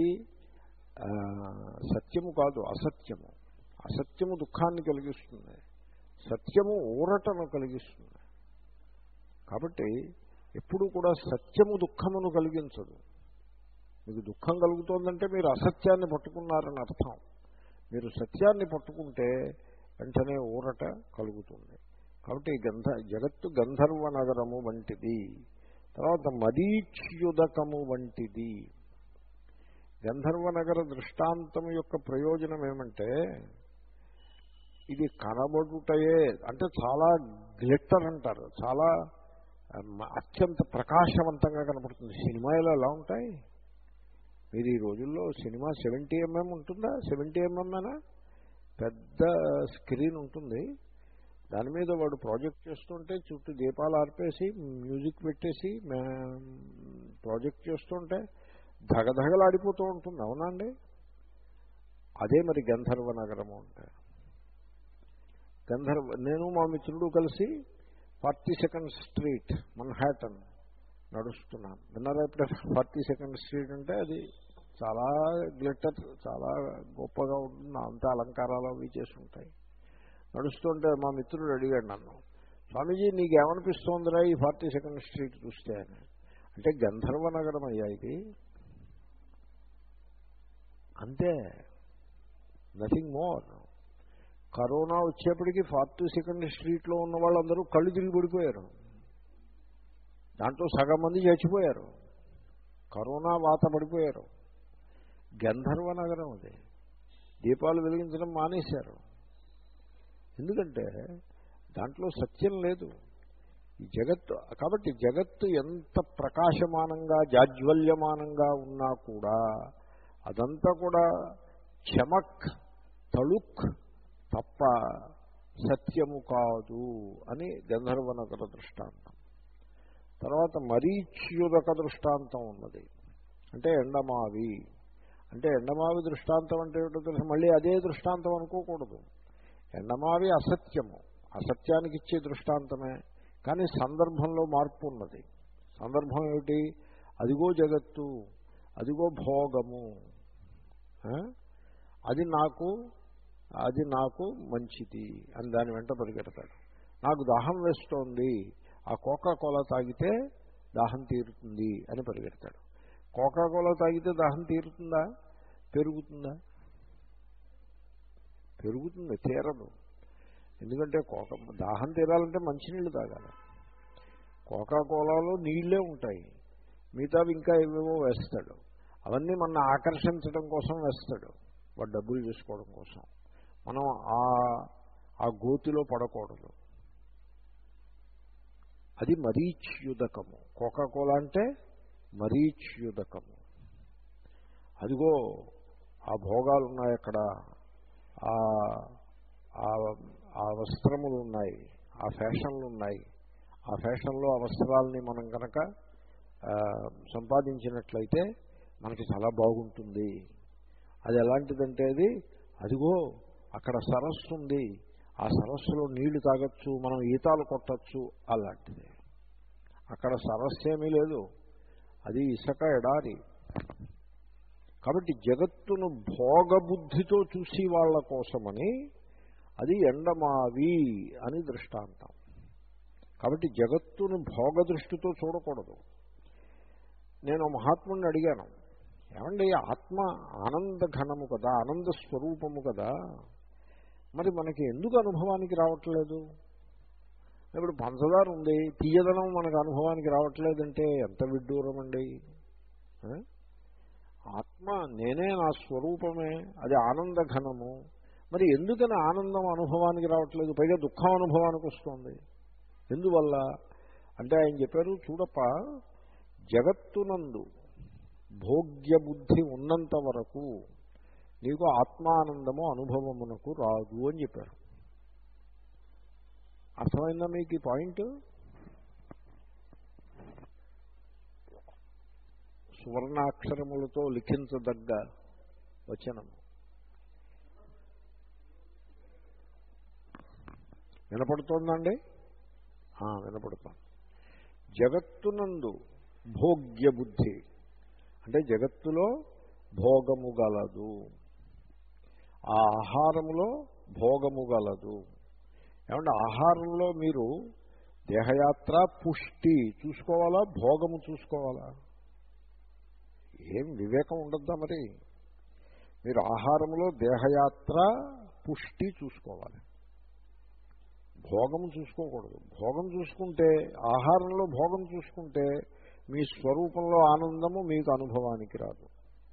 సత్యము కాదు, అసత్యము. అసత్యము దుఃఖాన్ని కలిగిస్తుంది, సత్యము ఊరటను కలిగిస్తుంది. కాబట్టి ఎప్పుడు కూడా సత్యము దుఃఖమును కలిగించదు. మీకు దుఃఖం కలుగుతోందంటే మీరు అసత్యాన్ని పట్టుకున్నారని అర్థం. మీరు సత్యాన్ని పట్టుకుంటే వెంటనే ఊరట కలుగుతుంది. కాబట్టి గంధ జగత్తు గంధర్వ నగరము వంటిది. తర్వాత మరీచ్యుదకము వంటిది. గంధర్వ నగర దృష్టాంతము యొక్క ప్రయోజనం ఏమంటే, ఇది కనబడుటయే అంటే చాలా గ్లిట్టర్ అంటారు, చాలా అత్యంత ప్రకాశవంతంగా కనపడుతుంది. సినిమాలు ఎలా ఉంటాయి? మీరు ఈ రోజుల్లో సినిమా సెవెంటీ ఎంఎం ఉంటుందా? సెవెంటీ ఎంఎంనా పెద్ద స్క్రీన్ ఉంటుంది. దాని మీద వాడు ప్రాజెక్ట్ చేస్తుంటే చుట్టూ దీపాలు ఆర్పేసి మ్యూజిక్ పెట్టేసి ప్రాజెక్ట్ చేస్తుంటే ధగధగలాడిపోతూ ఉంటుంది. అవునండి, అదే మరి గంధర్వ నగరము అంటే. గంధర్వ నేను మా మిత్రుడు కలిసి ఫార్టీ సెకండ్ స్ట్రీట్ మన్హాటన్ నడుస్తున్నాను. విన్నారా ఇప్పుడు? ఫార్టీ సెకండ్ స్ట్రీట్ అంటే అది చాలా గ్లిటర్, చాలా గొప్పగా ఉంటుంది. అంతా అలంకారాలు అవి చేసి ఉంటాయి. నడుస్తుంటే మా మిత్రుడు అడిగాడు నన్ను, స్వామీజీ నీకేమనిపిస్తోందిరా ఈ ఫార్టీ సెకండ్ స్ట్రీట్ చూస్తే అని. అంటే గంధర్వ నగరం అయ్యా ఇది, అంతే, నథింగ్ మోర్. కరోనా వచ్చేప్పటికీ ఫార్టీ సెకండ్ స్ట్రీట్లో ఉన్న వాళ్ళందరూ కళ్ళు తిరిగి పడిపోయారు. దాంట్లో సగం మంది చచ్చిపోయారు, కరోనా వాత పడిపోయారు. గంధర్వ నగరం అది. దీపాలు వెలిగించడం మానేశారు. ఎందుకంటే దాంట్లో సత్యం లేదు. ఈ జగత్తు కాబట్టి జగత్తు ఎంత ప్రకాశమానంగా జాజ్వల్యమానంగా ఉన్నా కూడా అదంతా కూడా చమక్ తళుక్ తప్ప సత్యము కాదు అని గంధర్వ నగర దృష్టాంతం. తర్వాత మరీచ్యుదక దృష్టాంతం ఉన్నది. అంటే ఎండమావి. అంటే ఎండమావి దృష్టాంతం అంటే ఏమిటో తెలుసు. మళ్ళీ అదే దృష్టాంతం అనుకోకూడదు. ఎండమావి అసత్యము, అసత్యానికి ఇచ్చే దృష్టాంతమే. కానీ సందర్భంలో మార్పు ఉన్నది. సందర్భం ఏమిటి? అదిగో జగత్తు, అదిగో భోగము, అది నాకు అది నాకు మంచిది అని దాని వెంట పరిగెడతాడు. నాకు దాహం వేస్తోంది, ఆ కోకా కోలా తాగితే దాహం తీరుతుంది అని పరిగెడతాడు. కోకా కోలా తాగితే దాహం తీరుతుందా? పెరుగుతుందా? పెరుగుతుంది, తీరదు. ఎందుకంటే కోక దాహం తీరాలంటే మంచినీళ్ళు తాగాలి. కోకాకోలాలో నీళ్లే ఉంటాయి, మిగతావి ఇంకా ఏవేవో వేస్తాడు. అవన్నీ మన ఆకర్షించడం కోసం వేస్తాడు, వాడు డబ్బులు చేసుకోవడం కోసం. మనం ఆ ఆ గోతిలో పడకూడదు. అది మరీచ్యుదకము. కోకాకోలా అంటే మరీచ్యుదకము. అదిగో ఆ భోగాలు ఉన్నాయి అక్కడ, ఆ వస్త్రములు ఉన్నాయి, ఆ ఫ్యాషన్లు ఉన్నాయి. ఆ ఫ్యాషన్లో ఆ వస్త్రాలని మనం కనుక సంపాదించినట్లయితే మనకి చాలా బాగుంటుంది. అది ఎలాంటిదంటే అది అదిగో అక్కడ సరస్సు ఉంది, ఆ సరస్సులో నీళ్లు తాగొచ్చు, మనం ఈతాలు కొట్టచ్చు, అలాంటిది. అక్కడ సరస్సు ఏమీ లేదు, అది ఇసుక ఎడారి. కాబట్టి జగత్తును భోగబుద్ధితో చూసి వాళ్ళ కోసమని అది ఎండమావి అని దృష్టాంతం. కాబట్టి జగత్తును భోగ దృష్టితో చూడకూడదు. నేను మహాత్ముడిని అడిగాను, ఏమండి ఆత్మ ఆనంద ఘనము కదా, ఆనంద స్వరూపము కదా, మరి మనకి ఎందుకు అనుభవానికి రావట్లేదు? ఇప్పుడు పంచదార ఉంది, తీయదనం మనకు అనుభవానికి రావట్లేదంటే ఎంత విడ్డూరం అండి. ఆత్మ నేనే, నా స్వరూపమే, అది ఆనంద ఘనము. మరి ఎందుకని ఆనందం అనుభవానికి రావట్లేదు, పైగా దుఃఖం అనుభవానికి వస్తుంది? ఎందువల్ల అంటే ఆయన చెప్పారు, చూడప్ప, జగత్తునందు భోగ్య బుద్ధి ఉన్నంత వరకు నీకు ఆత్మానందము అనుభవమునకు రాదు అని చెప్పారు. అర్థమైందా మీకు ఈ పాయింట్? సువర్ణాక్షరములతో లిఖించదగ్గ వచనము. వినపడుతోందండి? వినపడుతోంది. జగత్తునందు భోగ్య బుద్ధి అంటే జగత్తులో భోగము గలదు, ఆ ఆహారములో భోగము గలదు. ఏమంటే ఆహారంలో మీరు దేహయాత్ర పుష్టి చూసుకోవాలా, భోగము చూసుకోవాలా? ఏం వివేకం ఉండద్దా? మరి మీరు ఆహారంలో దేహయాత్ర పుష్టి చూసుకోవాలి, భోగం చూసుకోకూడదు. భోగం చూసుకుంటే, ఆహారంలో భోగం చూసుకుంటే మీ స్వరూపంలో ఆనందము మీకు అనుభవానికి రాదు.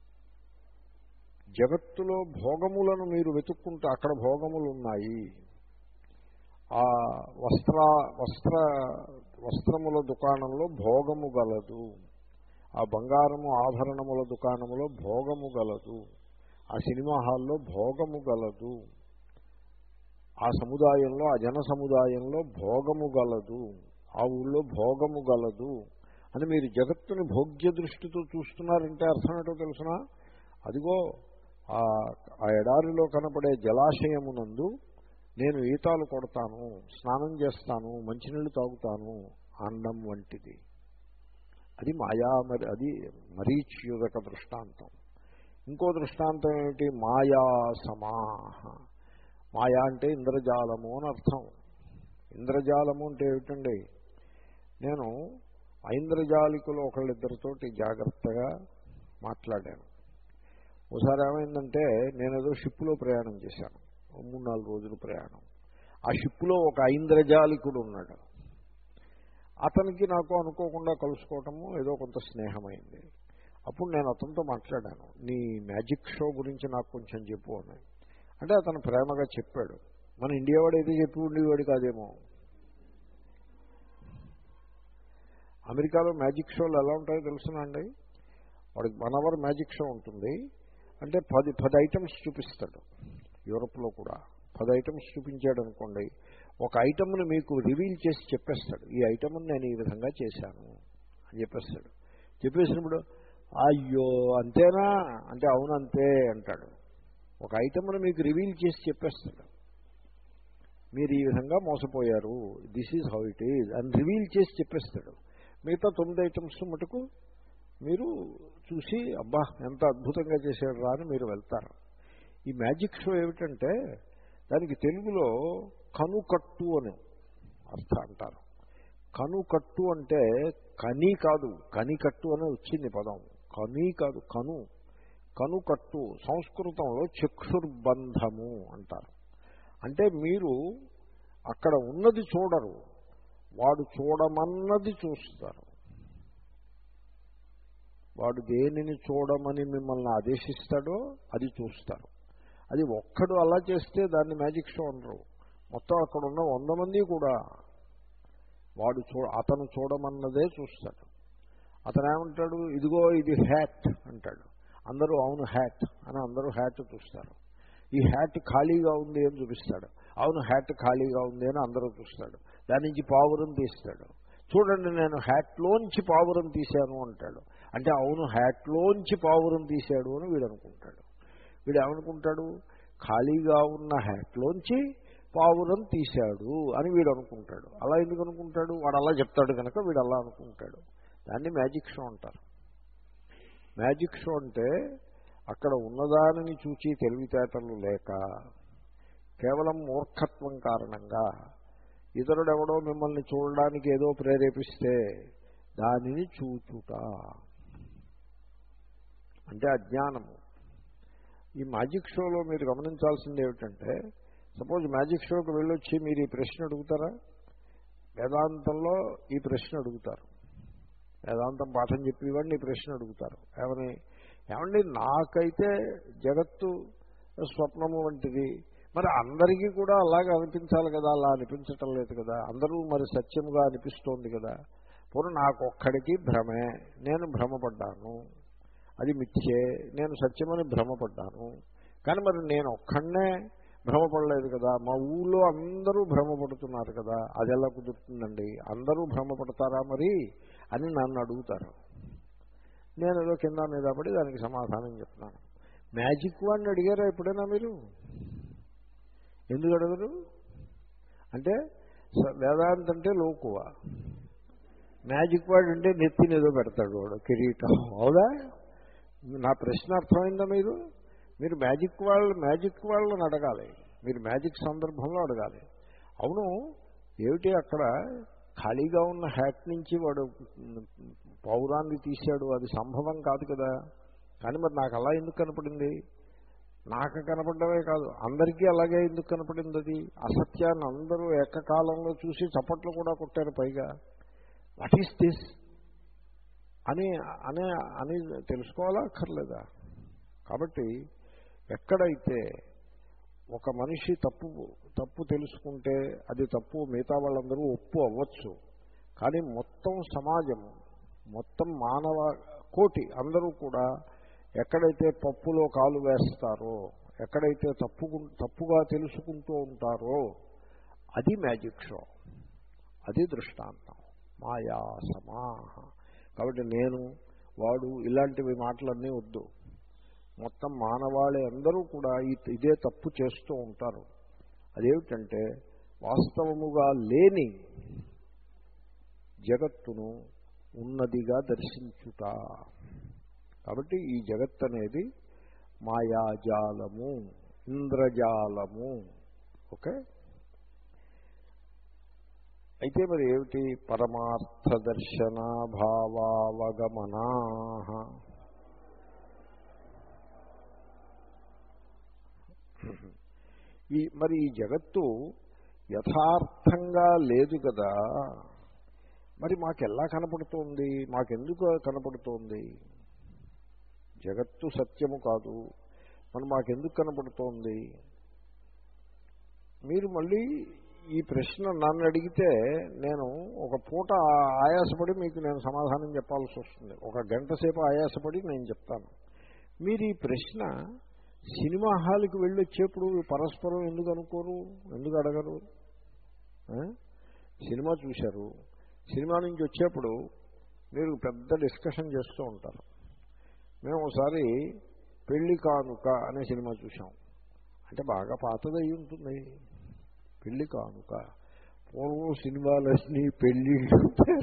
జగత్తులో భోగములను మీరు వెతుక్కుంటే అక్కడ భోగములు ఉన్నాయి. ఆ వస్త్ర వస్త్ర వస్త్రముల దుకాణంలో భోగము గలదు, ఆ బంగారము ఆభరణముల దుకాణములో భోగము గలదు, ఆ సినిమా హాల్లో భోగము గలదు, ఆ సముదాయంలో, ఆ జన సముదాయంలో భోగము గలదు, ఆ ఊళ్ళో భోగము గలదు అని మీరు జగత్తుని భోగ్య దృష్టితో చూస్తున్నారంటే అర్థం ఏంటో తెలుసునా? అదిగో ఆ ఎడారిలో కనపడే జలాశయమునందు నేను ఈతాలు కొడతాను, స్నానం చేస్తాను, మంచినీళ్ళు తాగుతాను అన్నం వంటిది. అది మాయా, మరి అది మరీచ్యుదక దృష్టాంతం. ఇంకో దృష్టాంతం ఏమిటి? మాయా సమాహ. మాయా అంటే ఇంద్రజాలము అని అర్థం. ఇంద్రజాలము అంటే ఏమిటండి? నేను ఐంద్రజాలికులు ఒకళ్ళిద్దరితోటి జాగ్రత్తగా మాట్లాడాను. ఒకసారి ఏమైందంటే, నేనేదో షిప్లో ప్రయాణం చేశాను, మూడు నాలుగు రోజులు ప్రయాణం. ఆ షిప్లో ఒక ఐంద్రజాలికుడు ఉన్నాడు. అతనికి నాకు అనుకోకుండా కలుసుకోవటము, ఏదో కొంత స్నేహమైంది. అప్పుడు నేను అతనితో మాట్లాడాను, నీ మ్యాజిక్ షో గురించి నాకు కొంచెం చెప్పు అని. అంటే అతను ప్రేమగా చెప్పాడు. మన ఇండియా వాడు అయితే చెప్పి ఉండేవాడు కాదేమో. అమెరికాలో మ్యాజిక్ షోలు ఎలా ఉంటాయో తెలుసునండి. వాడికి వన్ అవర్ మ్యాజిక్ షో ఉంటుంది. అంటే పది పది ఐటమ్స్ చూపిస్తాడు. యూరోప్లో కూడా పది ఐటమ్స్ చూపించాడు అనుకోండి, ఒక ఐటమ్ని మీకు రివీల్ చేసి చెప్పేస్తాడు, ఈ ఐటమ్ని నేను ఈ విధంగా చేశాను అని చెప్పేస్తాడు. చెప్పేసినప్పుడు అయ్యో అంతేనా అంటే అవును అంతే అంటాడు. ఒక ఐటమ్ని మీకు రివీల్ చేసి చెప్పేస్తాడు, మీరు ఈ విధంగా మోసపోయారు, this is how it is అని రివీల్ చేసి చెప్పేస్తాడు. మిగతా తొమ్మిది ఐటమ్స్ మటుకు మీరు చూసి అబ్బా ఎంత అద్భుతంగా చేశాడు రా అని మీరు వెళ్తారు. ఈ మ్యాజిక్ షో ఏమిటంటే, దానికి తెలుగులో కనుకట్టు అని అర్థం అంటారు. కనుకట్టు అంటే కని కాదు, కనికట్టు అని వచ్చింది పదం. కని కాదు, కను కనుకట్టు. సంస్కృతంలో చక్షుర్బంధము అంటారు. అంటే మీరు అక్కడ ఉన్నది చూడరు, వాడు చూడమన్నది చూస్తారు. వాడు దేనిని చూడమని మిమ్మల్ని ఆదేశిస్తాడో అది చూస్తారు. అది ఒక్కడు అలా చేస్తే దాన్ని మ్యాజిక్ షో అనరు. మొత్తం అక్కడ ఉన్న వంద మంది కూడా వాడు చూ అతను చూడమన్నదే చూస్తాడు. అతను ఏమంటాడు, ఇదిగో ఇది హ్యాట్ అంటాడు. అందరూ అవును హ్యాట్ అని అందరూ హ్యాట్ చూస్తారు. ఈ హ్యాట్ ఖాళీగా ఉంది అని చూపిస్తాడు. అవును హ్యాట్ ఖాళీగా ఉంది అని అందరూ చూస్తాడు. దాని నుంచి పావురం తీస్తాడు. చూడండి నేను హ్యాట్లోంచి పావురం తీశాను అంటాడు. అంటే అవును హ్యాట్లోంచి పావురం తీశాడు అని వీడు అనుకుంటాడు. వీడు ఏమనుకుంటాడు, ఖాళీగా ఉన్న హ్యాట్లోంచి పావురం తీశాడు అని వీడు అనుకుంటాడు. అలా ఎందుకు అనుకుంటాడు, వాడు అలా చెప్తాడు కనుక వీడు అలా అనుకుంటాడు. దాన్ని మ్యాజిక్ షో అంటారు. మ్యాజిక్ షో అంటే అక్కడ ఉన్నదానిని చూచి తెలివితేటలు లేక కేవలం మూర్ఖత్వం కారణంగా ఇతరుడెవడో మిమ్మల్ని చూడడానికి ఏదో ప్రేరేపిస్తే దానిని చూచుట అంటే అజ్ఞానము. ఈ మ్యాజిక్ షోలో మీరు గమనించాల్సింది ఏమిటంటే, సపోజ్ మ్యాజిక్ షోకి వెళ్ళొచ్చి మీరు ఈ ప్రశ్న అడుగుతారా? వేదాంతంలో ఈ ప్రశ్న అడుగుతారు. వేదాంతం పాఠం చెప్పేవాడిని ఈ ప్రశ్న అడుగుతారు. ఏమని, ఏమండి నాకైతే జగత్తు స్వప్నము వంటిది, మరి అందరికీ కూడా అలాగే అనిపించాలి కదా, అలా అనిపించటం లేదు కదా, అందరూ మరి సత్యముగా అనిపిస్తోంది కదా, పూర్వం నాకొక్కడికి భ్రమే, నేను భ్రమపడ్డాను, అది మిథ్యే, నేను సత్యమని భ్రమపడ్డాను, కానీ మరి నేను ఒక్కడనే భ్రమపడలేదు కదా, మా ఊళ్ళో అందరూ భ్రమపడుతున్నారు కదా, అది ఎలా కుదురుతుందండి, అందరూ భ్రమపడతారా మరి అని నన్ను అడుగుతారు. నేను ఏదో కింద మీద పడి దానికి సమాధానం చెప్తున్నాను. మ్యాజిక్ వాడిని అడిగారా ఎప్పుడైనా మీరు? ఎందుకు అడగరు? అంటే వేదాంత అంటే లోకువ, మ్యాజిక్ వాడు అంటే నెత్తిని ఏదో పెడతాడు వాడు కిరీటం. అవుదా? నా ప్రశ్న అర్థమైందా? మీరు మీరు మ్యాజిక్ వాళ్ళు మ్యాజిక్ వాళ్ళని అడగాలి. మీరు మ్యాజిక్ సందర్భంలో అడగాలి. అవును ఏమిటి అక్కడ ఖాళీగా ఉన్న హ్యాట్ నుంచి వాడు పౌరాన్ని తీశాడు, అది సంభవం కాదు కదా, కానీ మరి నాకు అలా ఎందుకు కనపడింది? నాకు కనపడమే కాదు అందరికీ అలాగే ఎందుకు కనపడింది? అది అసత్యాన్ని అందరూ ఏకకాలంలో చూసి చప్పట్లు కూడా కొట్టారు. పైగా వాట్ ఈస్ దిస్ అని అనే అని తెలుసుకోవాలా అక్కర్లేదా? కాబట్టి ఎక్కడైతే ఒక మనిషి తప్పు తప్పు తెలుసుకుంటే అది తప్పు, మిగతా వాళ్ళందరూ ఒప్పు అవ్వచ్చు, కానీ మొత్తం సమాజం, మొత్తం మానవ కోటి అందరూ కూడా ఎక్కడైతే పప్పులో కాలు వేస్తారో, ఎక్కడైతే తప్పు తప్పుగా తెలుసుకుంటూ ఉంటారో అది మ్యాజిక్ షో, అది దృష్టాంతం. మాయా సమాహ. కాబట్టి నేను వాడు ఇలాంటివి మాటలన్నీ వద్దు. మొత్తం మానవాళి అందరూ కూడా ఇదే తప్పు చేస్తూ ఉంటారు. అదేమిటంటే వాస్తవముగా లేని జగత్తును ఉన్నదిగా దర్శించుట. కాబట్టి ఈ జగత్ అనేది మాయాజాలము, ఇంద్రజాలము. ఓకే, అయితే మరి ఏమిటి? పరమార్థ దర్శన భావావగమనా. ఈ మరి ఈ జగత్తు యథార్థంగా లేదు కదా, మరి మాకెలా కనపడుతోంది? మాకెందుకు కనపడుతోంది? జగత్తు సత్యము కాదు, మరి మాకెందుకు కనపడుతోంది? మీరు మళ్ళీ ఈ ప్రశ్న నన్ను అడిగితే నేను ఒక పూట ఆయాసపడి మీకు నేను సమాధానం చెప్పాల్సి వస్తుంది. ఒక గంట సేపు ఆయాసపడి నేను చెప్తాను. మీరు ఈ ప్రశ్న సినిమా హాల్కి వెళ్ళి వచ్చేప్పుడు పరస్పరం ఎందుకు అనుకోరు, ఎందుకు అడగరు? సినిమా చూశారు, సినిమా నుంచి వచ్చేప్పుడు మీరు పెద్ద డిస్కషన్ చేస్తూ ఉంటారు. మేము ఒకసారి పెళ్లి కానుక అనే సినిమా చూసాం. అంటే బాగా పాతది అయి ఉంటుంది. పెళ్లి కానుక, పూర్వం సినిమాలన్నీ పెళ్ళిళ్ళు.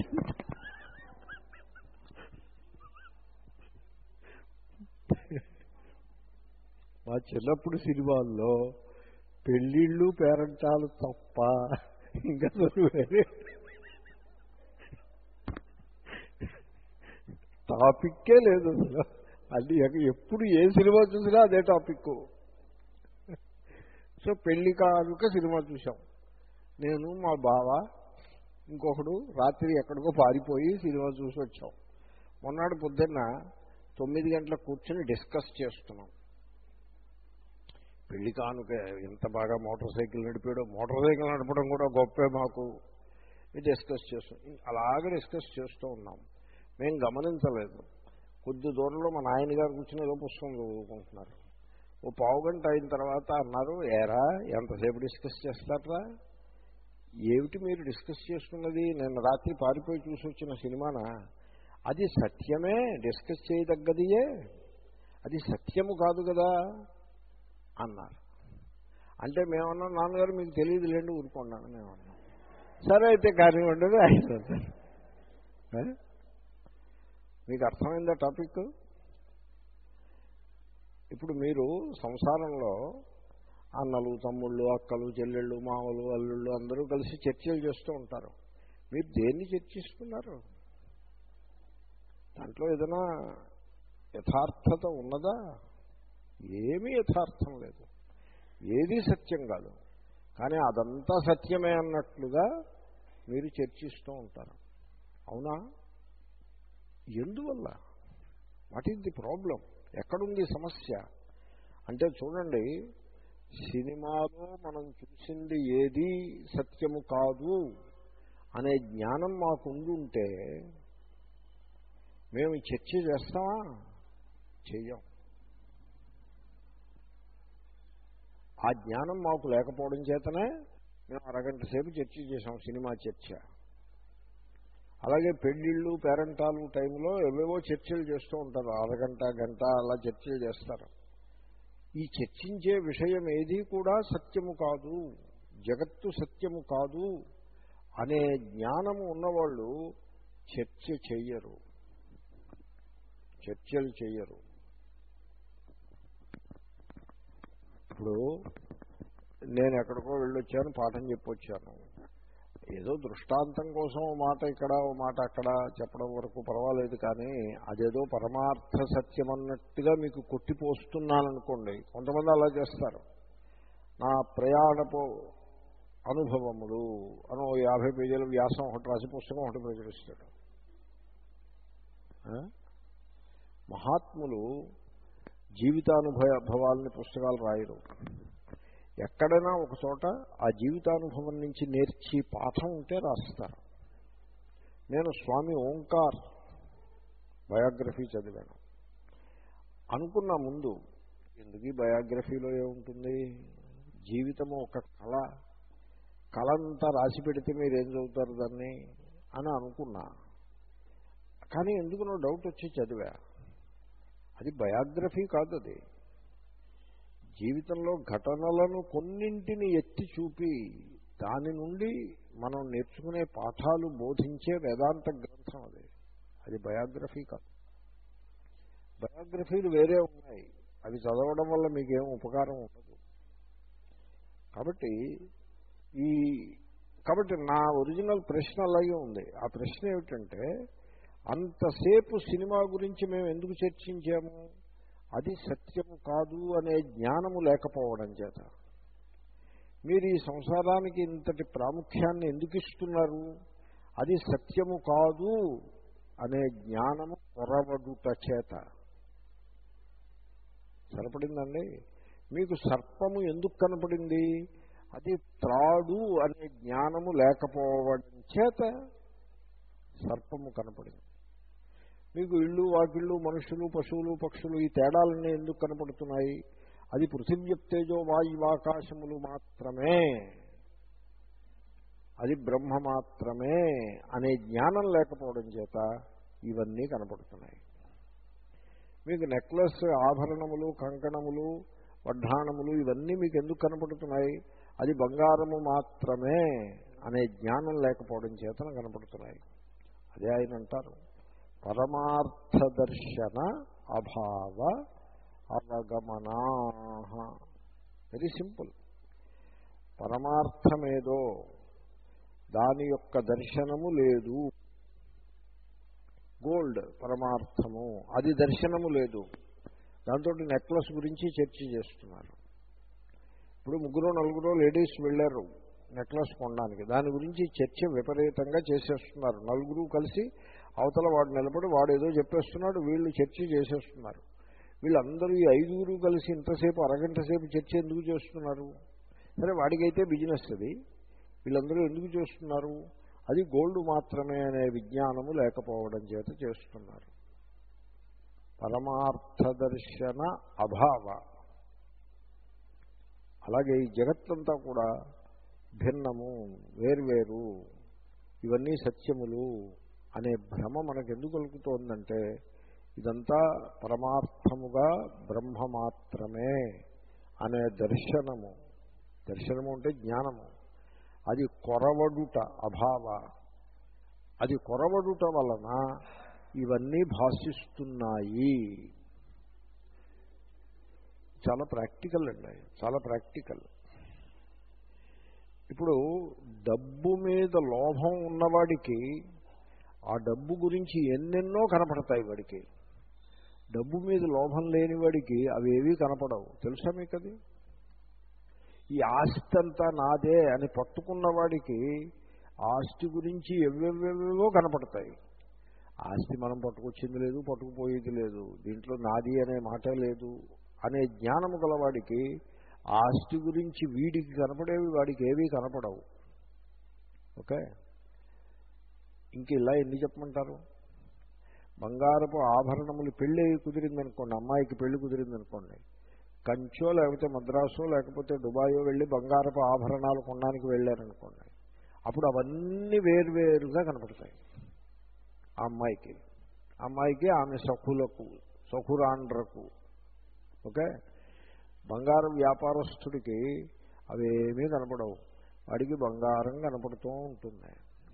మా చిన్నప్పుడు సినిమాల్లో పెళ్ళిళ్ళు పేరంటాలు తప్ప ఇంకా వేరే టాపిక్కే లేదు అసలు. అది ఎప్పుడు ఏ సినిమా చూసినా అదే టాపిక్. సో పెళ్లి కానుక సినిమా చూసాం. నేను, మా బావ, ఇంకొకడు రాత్రి ఎక్కడికో పారిపోయి సినిమా చూసి వచ్చాం. మొన్నటి పొద్దున్న తొమ్మిది గంటలకు కూర్చొని డిస్కస్ చేస్తున్నాం. పెళ్లి కానుక ఎంత బాగా మోటార్ సైకిల్ నడిపాడో, మోటార్ సైకిల్ నడపడం కూడా గొప్పే మాకు. డిస్కస్ చేస్తాం. అలాగే డిస్కస్ చేస్తూ ఉన్నాం. మేము గమనించలేదు. కొద్ది దూరంలో మా నాయనగారు కూర్చుని ఏదో పుస్తకం చదువుకుంటున్నారు. ఓ పావు గంట అయిన తర్వాత అన్నారు, ఏరా ఎంతసేపు డిస్కస్ చేస్తారా, ఏమిటి మీరు డిస్కస్ చేస్తున్నది, నిన్న రాత్రి పారిపోయి చూసి వచ్చిన సినిమానా, అది సత్యమే, డిస్కస్ చేయదగ్గదియే, అది సత్యము కాదు కదా అన్నారు. అంటే మేమన్నాం, నాన్నగారు మీకు తెలియదు లేండి ఊరుకున్నాను మేమన్నాం. సరే అయితే కానివ్వండి అయిపోతారు. మీకు అర్థమైందా టాపిక్? ఇప్పుడు మీరు సంసారంలో అన్నలు తమ్ముళ్ళు అక్కలు చెల్లెళ్ళు మామలు అల్లుళ్ళు అందరూ కలిసి చర్చలు చేస్తూ ఉంటారు. మీరు దేన్ని చర్చిస్తున్నారు? దాంట్లో ఏదైనా యథార్థత ఉన్నదా? ఏమీ యథార్థం లేదు, ఏదీ సత్యం కాదు. కానీ అదంతా సత్యమే అన్నట్లుగా మీరు చర్చిస్తూ ఉంటారు. అవునా? ఎందువల్ల? What is the problem? ఎక్కడుంది సమస్య అంటే చూడండి, సినిమాలో మనం చూసింది ఏది సత్యము కాదు అనే జ్ఞానం మాకు ఉండుంటే మేము చర్చ చేస్తామా? చెయ్యం. ఆ జ్ఞానం మాకు లేకపోవడం చేతనే మేము అరగంట సేపు చర్చ చేసాం, సినిమా చర్చ. అలాగే పెళ్ళిళ్ళు పేరెంటాలు టైంలో ఏవేవో చర్చలు చేస్తూ ఉంటారు, అరగంట గంట అలా చర్చలు చేస్తారు. ఈ చర్చించే విషయం ఏది కూడా సత్యము కాదు, జగత్తు సత్యము కాదు అనే జ్ఞానము ఉన్నవాళ్ళు చర్చ చెయ్యరు, చర్చలు చెయ్యరు. ఇప్పుడు నేను ఎక్కడికో వెళ్ళొచ్చాను, పాఠం చెప్పొచ్చాను. ఏదో దృష్టాంతం కోసం ఓ మాట ఇక్కడ ఓ మాట అక్కడ చెప్పడం వరకు పర్వాలేదు. కానీ అదేదో పరమార్థ సత్యం అన్నట్టుగా మీకు కొట్టిపోస్తున్నాననుకోండి. కొంతమంది అలా చేస్తారు. నా ప్రయాణపు అనుభవములు అనో యాభై పేజీల వ్యాసం ఒకటి రాసి పుస్తకం ఒకటి ప్రచురిస్తాడు. మహాత్ములు జీవితానుభవాలని పుస్తకాలు రాయరు. ఎక్కడైనా ఒక చోట ఆ జీవితానుభవం నుంచి నేర్చి పాఠం ఉంటే రాస్తారు. నేను స్వామి ఓంకార్ బయోగ్రఫీ చదివాను. అనుకున్న ముందు ఎందుకు ఈ బయోగ్రఫీలో ఏముంటుంది, జీవితము ఒక కళ, కళంతా రాసి పెడితే మీరేం చదువుతారు దాన్ని అని అనుకున్నా. కానీ ఎందుకునో డౌట్ వచ్చి చదివా. అది బయోగ్రఫీ కాదు, అది జీవితంలో ఘటనలను కొన్నింటిని ఎత్తి చూపి దాని నుండి మనం నేర్చుకునే పాఠాలు బోధించే వేదాంత గ్రంథం అది. అది బయోగ్రఫీ కాదు. బయోగ్రఫీలు వేరే ఉన్నాయి, అవి చదవడం వల్ల మీకేం ఉపకారం ఉండదు. కాబట్టి ఈ కాబట్టి నా ఒరిజినల్ ప్రశ్న అలాగే ఉంది. ఆ ప్రశ్న ఏమిటంటే, అంతసేపు సినిమా గురించి మేము ఎందుకు చర్చించాము? అది సత్యము కాదు అనే జ్ఞానము లేకపోవడం చేత. మీరు ఈ సంసారానికి ఇంతటి ప్రాముఖ్యాన్ని ఎందుకు ఇస్తున్నారు? అది సత్యము కాదు అనే జ్ఞానము కొరవడుట చేత. సరిపడిందండి? మీకు సర్పము ఎందుకు కనపడింది? అది త్రాడు అనే జ్ఞానము లేకపోవడం చేత సర్పము కనపడింది. మీకు ఇళ్ళు వాకిళ్ళు మనుషులు పశువులు పక్షులు ఈ తేడాలన్నీ ఎందుకు కనపడుతున్నాయి? అది పృథివ్యప్తేజో వాయువాకాశములు మాత్రమే, అది బ్రహ్మ మాత్రమే అనే జ్ఞానం లేకపోవడం చేత ఇవన్నీ కనపడుతున్నాయి. మీకు నెక్లెస్ ఆభరణములు కంకణములు వడ్డాణములు ఇవన్నీ మీకు ఎందుకు కనపడుతున్నాయి? అది బంగారము మాత్రమే అనే జ్ఞానం లేకపోవడం చేతన కనపడుతున్నాయి. అదే ఆయన అంటారు, పరమార్థ దర్శన అభావ అవగమనా. Very simple. పరమార్థమేదో దాని యొక్క దర్శనము లేదు. గోల్డ్ పరమార్థము, అది దర్శనము లేదు. దాంతో నెక్లెస్ గురించి చర్చ చేస్తున్నారు. ఇప్పుడు ముగ్గురు నలుగురు లేడీస్ వెళ్ళారు నెక్లెస్ కొనడానికి. దాని గురించి చర్చ విపరీతంగా చేసేస్తున్నారు. నలుగురు కలిసి అవతల వాడు నిలబడి వాడు ఏదో చెప్పేస్తున్నాడు, వీళ్ళు చర్చ చేసేస్తున్నారు. వీళ్ళందరూ ఈ ఐదుగురు కలిసి ఇంతసేపు అరగంట సేపు చర్చ ఎందుకు చేస్తున్నారు? సరే, వాడికైతే బిజినెస్ అది. వీళ్ళందరూ ఎందుకు చేస్తున్నారు? అది గోల్డ్ మాత్రమే అనే విజ్ఞానము లేకపోవడం చేత చేస్తున్నారు. పరమార్థ దర్శన అభావ. అలాగే ఈ జగత్తంతా కూడా భిన్నము, వేర్వేరు, ఇవన్నీ సత్యములు అనే భ్రమ మనకెందుకు కలుగుతోందంటే ఇదంతా పరమార్థముగా బ్రహ్మ మాత్రమే అనే దర్శనము. దర్శనము అంటే జ్ఞానము. అది కొరవడుట అభావ. అది కొరవడుట వలన ఇవన్నీ భాషిస్తున్నాయి. చాలా ప్రాక్టికల్ అండి, చాలా ప్రాక్టికల్. ఇప్పుడు డబ్బు మీద లోభం ఉన్నవాడికి ఆ డబ్బు గురించి ఎన్నెన్నో కనపడతాయి. వాడికి డబ్బు మీద లోభం లేని వాడికి అవి ఏవీ కనపడవు. తెలుసా మీకు అది? ఈ ఆస్తి అంతా నాదే అని పట్టుకున్నవాడికి ఆస్తి గురించి ఎవ్వెవ్వెవో కనపడతాయి. ఆస్తి మనం పట్టుకొచ్చింది లేదు, పట్టుకుపోయేది లేదు, దీంట్లో నాది అనే మాట లేదు అనే జ్ఞానము గలవాడికి ఆస్తి గురించి వీడికి కనపడేవి వాడికి ఏవీ కనపడవు. ఓకే, ఇంక ఇలా ఎన్ని చెప్పమంటారు? బంగారపు ఆభరణములు పెళ్ళి కుదిరిందనుకోండి, అమ్మాయికి పెళ్లి కుదిరిందనుకోండి, కంచో లేకపోతే మద్రాసో లేకపోతే దుబాయో వెళ్ళి బంగారపు ఆభరణాలు కొనడానికి వెళ్ళారనుకోండి, అప్పుడు అవన్నీ వేరువేరుగా కనపడతాయి ఆ అమ్మాయికి. అమ్మాయికి ఆమె సఖులకు, సఖురాండ్రకు. ఓకే, బంగారం వ్యాపారస్తుడికి అవేమీ కనపడవు, వాడికి బంగారం కనపడుతూ ఉంటుంది.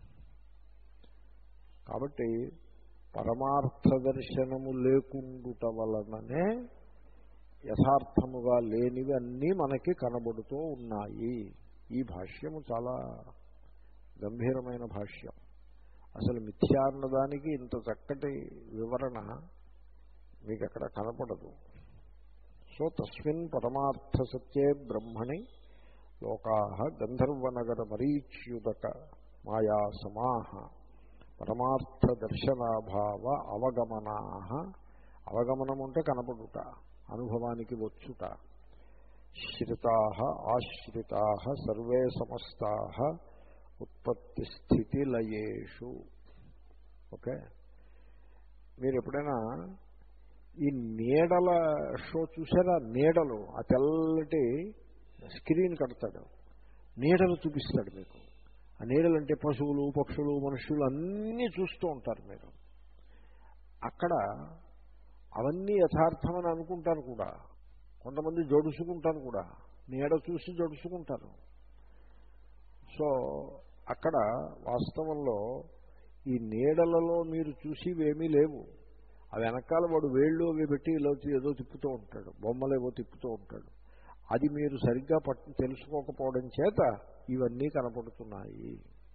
కాబట్టి పరమార్థ దర్శనము లేకుండుట వలననే యథార్థముగా లేనివి అన్నీ మనకి కనబడుతూ ఉన్నాయి. ఈ భాష్యము చాలా గంభీరమైన భాష్యం. అసలు మిథ్యా అన్నదానికి ఇంత చక్కటి వివరణ మీకు ఎక్కడ కనపడదు. సో తస్మిన్ పరమార్థ సత్యే బ్రహ్మణి లోకాః గంధర్వనగర మరీచ్యుదక మాయా సమాః పరమార్థ దర్శనాభావ అవగమనాః. అవగమనం అంటే కనపడుట, అనుభవానికి వచ్చుట. శ్రితాః ఆశ్రితాః సర్వే సమస్తాః ఉత్పత్తి స్థితి లయేషు. ఓకే, మీరు ఎప్పుడైనా ఈ నీడల షో చూసారా? నీడలు, ఆ తెల్లటి స్క్రీన్ కడతాడు, నీడలు చూపిస్తాడు మీకు. ఆ నీడలు అంటే పశువులు, పక్షులు, మనుషులు అన్నీ చూస్తూ ఉంటారు మీరు. అక్కడ అవన్నీ యథార్థమని అనుకుంటారు కూడా, కొంతమంది జడుసుకుంటారు కూడా, నీడ చూసి జడుసుకుంటారు. సో అక్కడ వాస్తవంలో ఈ నీడలలో మీరు చూసివేమీ లేవు. ఆ వెనకాల వాడు వేళ్ళు అవి పెట్టి ఇలా ఏదో తిప్పుతూ ఉంటాడు, బొమ్మలు ఏవో తిప్పుతూ ఉంటాడు. అది మీరు సరిగ్గా పట్టు తెలుసుకోకపోవడం చేత ఇవన్నీ కనపడుతున్నాయి.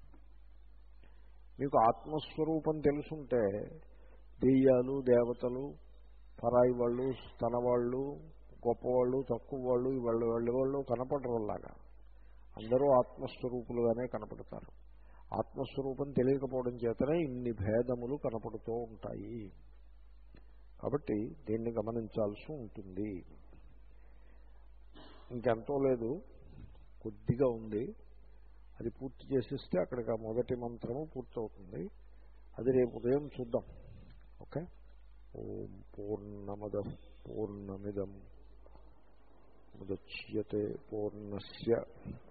మీకు ఆత్మస్వరూపం తెలుసుంటే దెయ్యాలు, దేవతలు, పరాయి వాళ్ళు, తన వాళ్ళు, గొప్పవాళ్ళు, తక్కువ వాళ్ళు, వాళ్ళు వాళ్ళు వాళ్ళు కనపడరులాగా అందరూ ఆత్మస్వరూపులుగానే కనపడతారు. ఆత్మస్వరూపం తెలియకపోవడం చేతనే ఇన్ని భేదములు కనపడుతూ ఉంటాయి. కాబట్టి దీన్ని గమనించాల్సి ఉంటుంది. ఇంకెంతో లేదు, కొద్దిగా ఉంది. అది పూర్తి చేసేస్తే అక్కడికి ఆ మొదటి మంత్రము పూర్తవుతుంది. అది రేపు ఉదయం చూద్దాం. ఓకే, ఓం పూర్ణమద పూర్ణమిదం ముదచ్యతే పూర్ణస్య